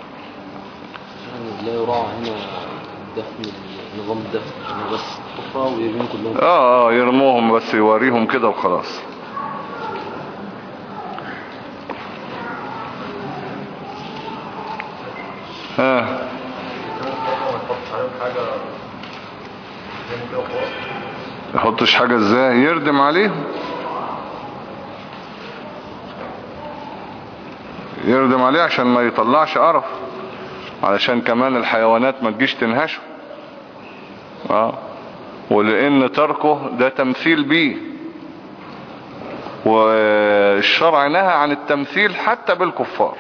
لا يراعى هنا الدفن، نظام الدفن هنا بس حفرة ويرمين كلهم. اه اه يرموهم بس يوريهم كده وخلاص. ها يحطش حاجة ازاي؟ يردم عليهم، يردم عليه عشان ما يطلعش قرف، علشان كمان الحيوانات ما تجيش تنهشه. اه ولان تركه ده تمثيل بيه، والشرع نهى عن التمثيل حتى بالكفار،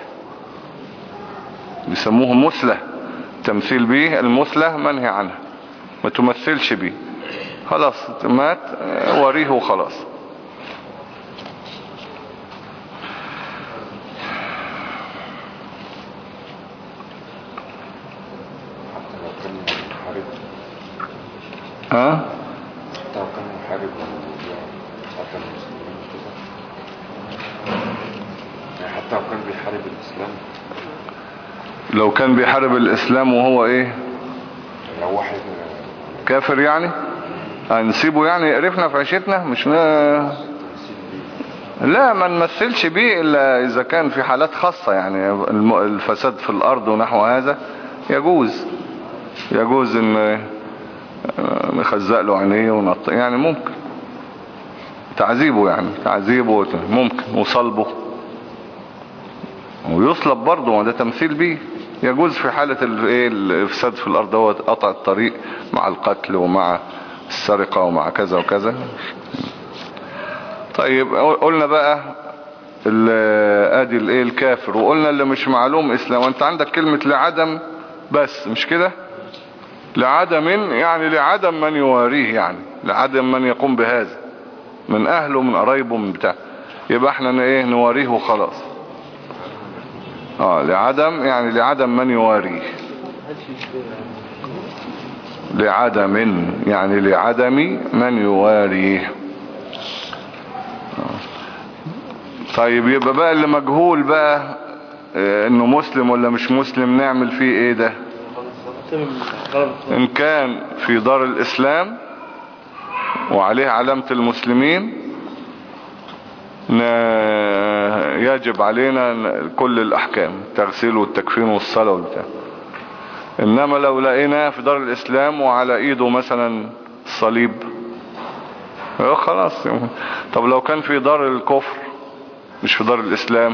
بيسموه مثلة. تمثيل بيه المثلة منهي عنها، ما تمثلش بيه. خلاص مات وريه وخلاص. ها حتى لو كان محارب حتى المسلمين كده، يعني حتى لو كان بيحارب الإسلام، لو كان بيحارب الإسلام وهو ايه لو واحد كافر يعني هنسيبه يعني يقرفنا في عيشتنا؟ مش ن... لا ما نمثلش بيه إلا إذا كان في حالات خاصة، يعني الفساد في الأرض ونحو هذا يجوز، يجوز ان نخزق له عينيه ونط، يعني ممكن تعذيبه، يعني تعذيبه ممكن، وصلبه ويصلب برضه، وده تمثيل بيه. يجوز في حالة الفساد في الأرض، هو قطع الطريق مع القتل ومع السرقة ومع كذا وكذا. طيب قلنا بقى ادي الايه الكافر، وقلنا اللي مش معلوم اسلام. وانت عندك كلمة لعدم بس مش كده؟ لعدم يعني لعدم من يواريه، يعني لعدم من يقوم بهذا من اهله من قرايبه من بتاع، يبقى احنا ايه نواريه وخلاص. اه لعدم يعني لعدم من يواريه، لعدم يعني لعدم من يواريه. طيب يبقى بقى اللي مجهول بقى اه انه مسلم ولا مش مسلم، نعمل فيه ايه ده؟ ان كان في دار الاسلام وعليه علامة المسلمين يجب علينا كل الاحكام، التغسيل والتكفين والصلاة والبتاع. انما لو لقيناه في دار الاسلام وعلى ايده مثلا الصليب خلاص. طب لو كان في دار الكفر مش في دار الاسلام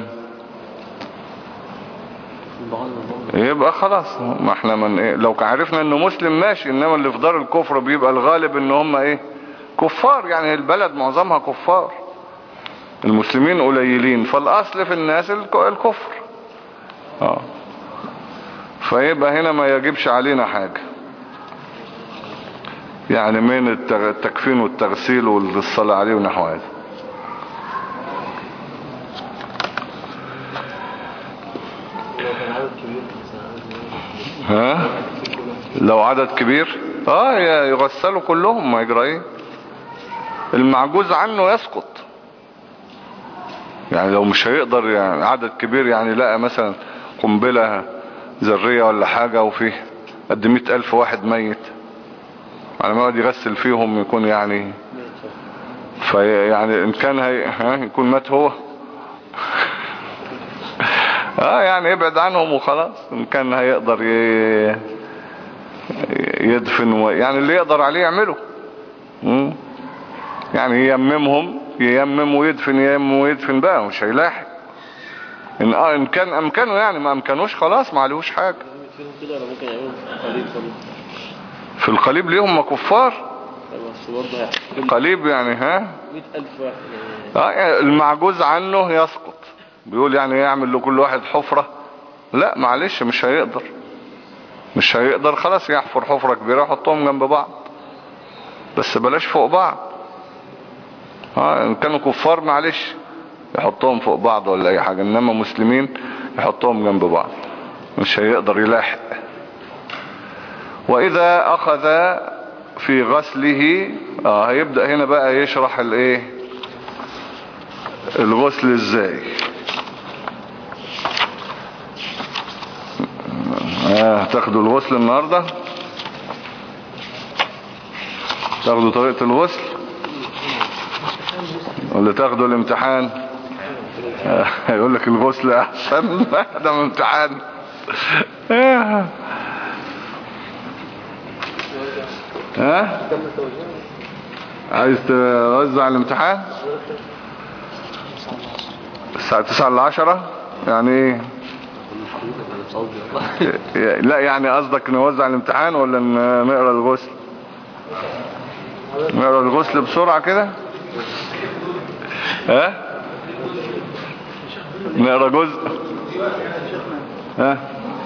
يبقى خلاص، ما احنا من ايه لو عرفنا انه مسلم ماشي، انما اللي في دار الكفر بيبقى الغالب ان هم ايه كفار، يعني البلد معظمها كفار، المسلمين قليلين، فالاصل في الناس الكفر. اه فيبقى هنا ما يجبش علينا حاجة، يعني من التكفين والتغسيل والصلاة عليه ونحو هذا. ها لو عدد كبير اه يغسلوا كلهم، ما يجرى ايه، المعجوز عنه يسقط. يعني لو مش هيقدر، يعني عدد كبير، يعني لقى مثلا قنبلة ذرية ولا حاجة وفيه قد مئة الف واحد ميت، على ما يقعد يغسل فيهم يكون يعني في، يعني ان كان هي ها يكون مات هو اه يعني يبعد عنهم وخلاص. ان كان هيقدر يدفن و... يعني اللي يقدر عليه يعمله. مم. يعني ييممهم، ييمم ويدفن، ييمم ويدفن بقى، مش هيلاحق. ان اه ان كان امكانه، يعني ما امكانوش خلاص ما عليهوش حاجة. فيهم كده ولا ممكن يعملوا في القليب؟ في القليب ليهم ما كفار، بس برضه هيحكم قليب يعني ها مئة ألف واحد يعني. اه يعني المعجوز عنه يسقط. بيقول يعني يعمل لكل واحد حفرة، لا معلش مش هيقدر مش هيقدر خلاص يحفر حفرة كبيرة ويحطهم جنب بعض، بس بلاش فوق بعض. اه ان كانوا كفار معلش يحطهم فوق بعض ولا اي حاجة، انما مسلمين يحطهم جنب بعض، مش هيقدر يلاحق. واذا اخذ في غسله اه هيبدأ هنا بقى يشرح الايه الغسل ازاي. اه تاخدوا الغسل النهاردة، تاخدوا طريقة الغسل ولا تاخدوا الامتحان؟ اه يقول لك الغسل احسن ده من امتحان. اه ها عايز توزع الامتحان الساعة تسعة لعشرة يعني ايه؟ لا يعني قصدك نوزع الامتحان ولا نقرأ الغسل؟ نقرأ الغسل بسرعة كده ها نقرأ جزء ها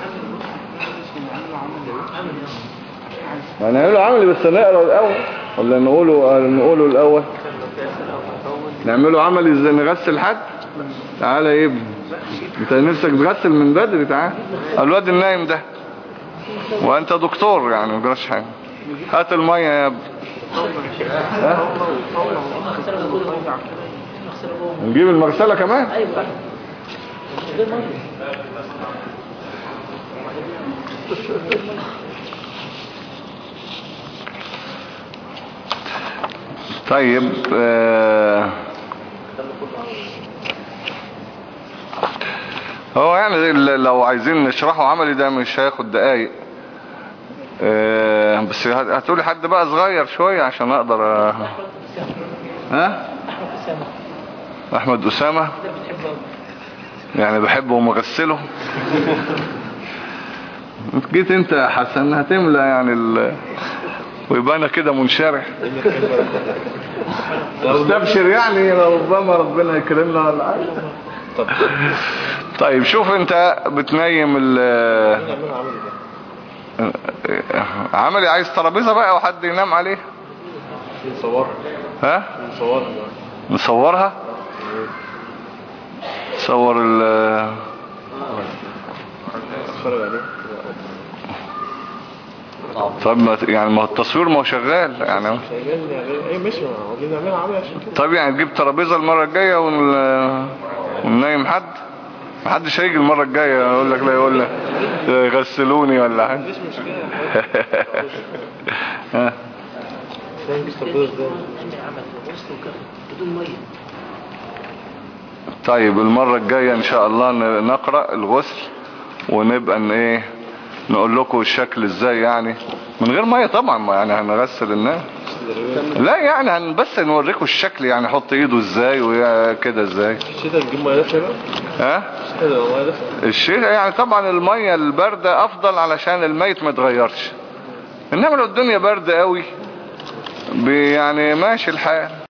هنعمله عملي بس نقرأ الأول ولا نقوله نقوله الأول؟ نعمله عملي ازاي نغسل حد؟ تعالى يا ابني انت نفسك تغسل من بدري، تعالى الواد النايم ده وانت دكتور يعني ما جراش حاجه. هات الميه يا ابني. ها نجيب المغسله كمان. طيب آه هو يعني لو عايزين نشرحه عملي ده مش هياخد دقايق اه بس هتقولي حد بقى صغير شوية عشان اقدر اه ها احمد اسامة يعني بحبه ومغسله. جيت انت يا حسن هتملى يعني ال... ويبقى انا كده منشرح استبشر يعني ربما ربنا يكرمنا ولا حاجه. طيب شوف انت بتنيم ال عملي عايز ترابيزه بقى وحد ينام عليه نصورها ها نصورها نصورها صور ال اتفرج عليه. طب ما يعني ما هو التصوير ما هو شغال يعني شغال يعني ايه مش عاوزين نعملها عملي عشان كده. طب يعني تجيب ترابيزه المره الجايه ون... وننيم حد؟ محدش هيجي المره الجايه يقول لك لا يقول لك غسلوني ولا حاجه. مفيش مشكله ها طيب المره الجايه ان شاء الله نقرا الغسل ونبقى ان ايه نقول لكم الشكل ازاي يعني من غير ميه طبعا، ما يعني هنغسل الناس لا يعني هن بس نوريكم الشكل يعني حط ايده ازاي وكده ازاي. الشتاء نجيب ميه دافيه بقى ها الشتاء ميه دافيه. الشتاء يعني طبعا الميه البارده افضل علشان الميت ما يتغيرش، انما لو الدنيا بارده قوي يعني ماشي الحال.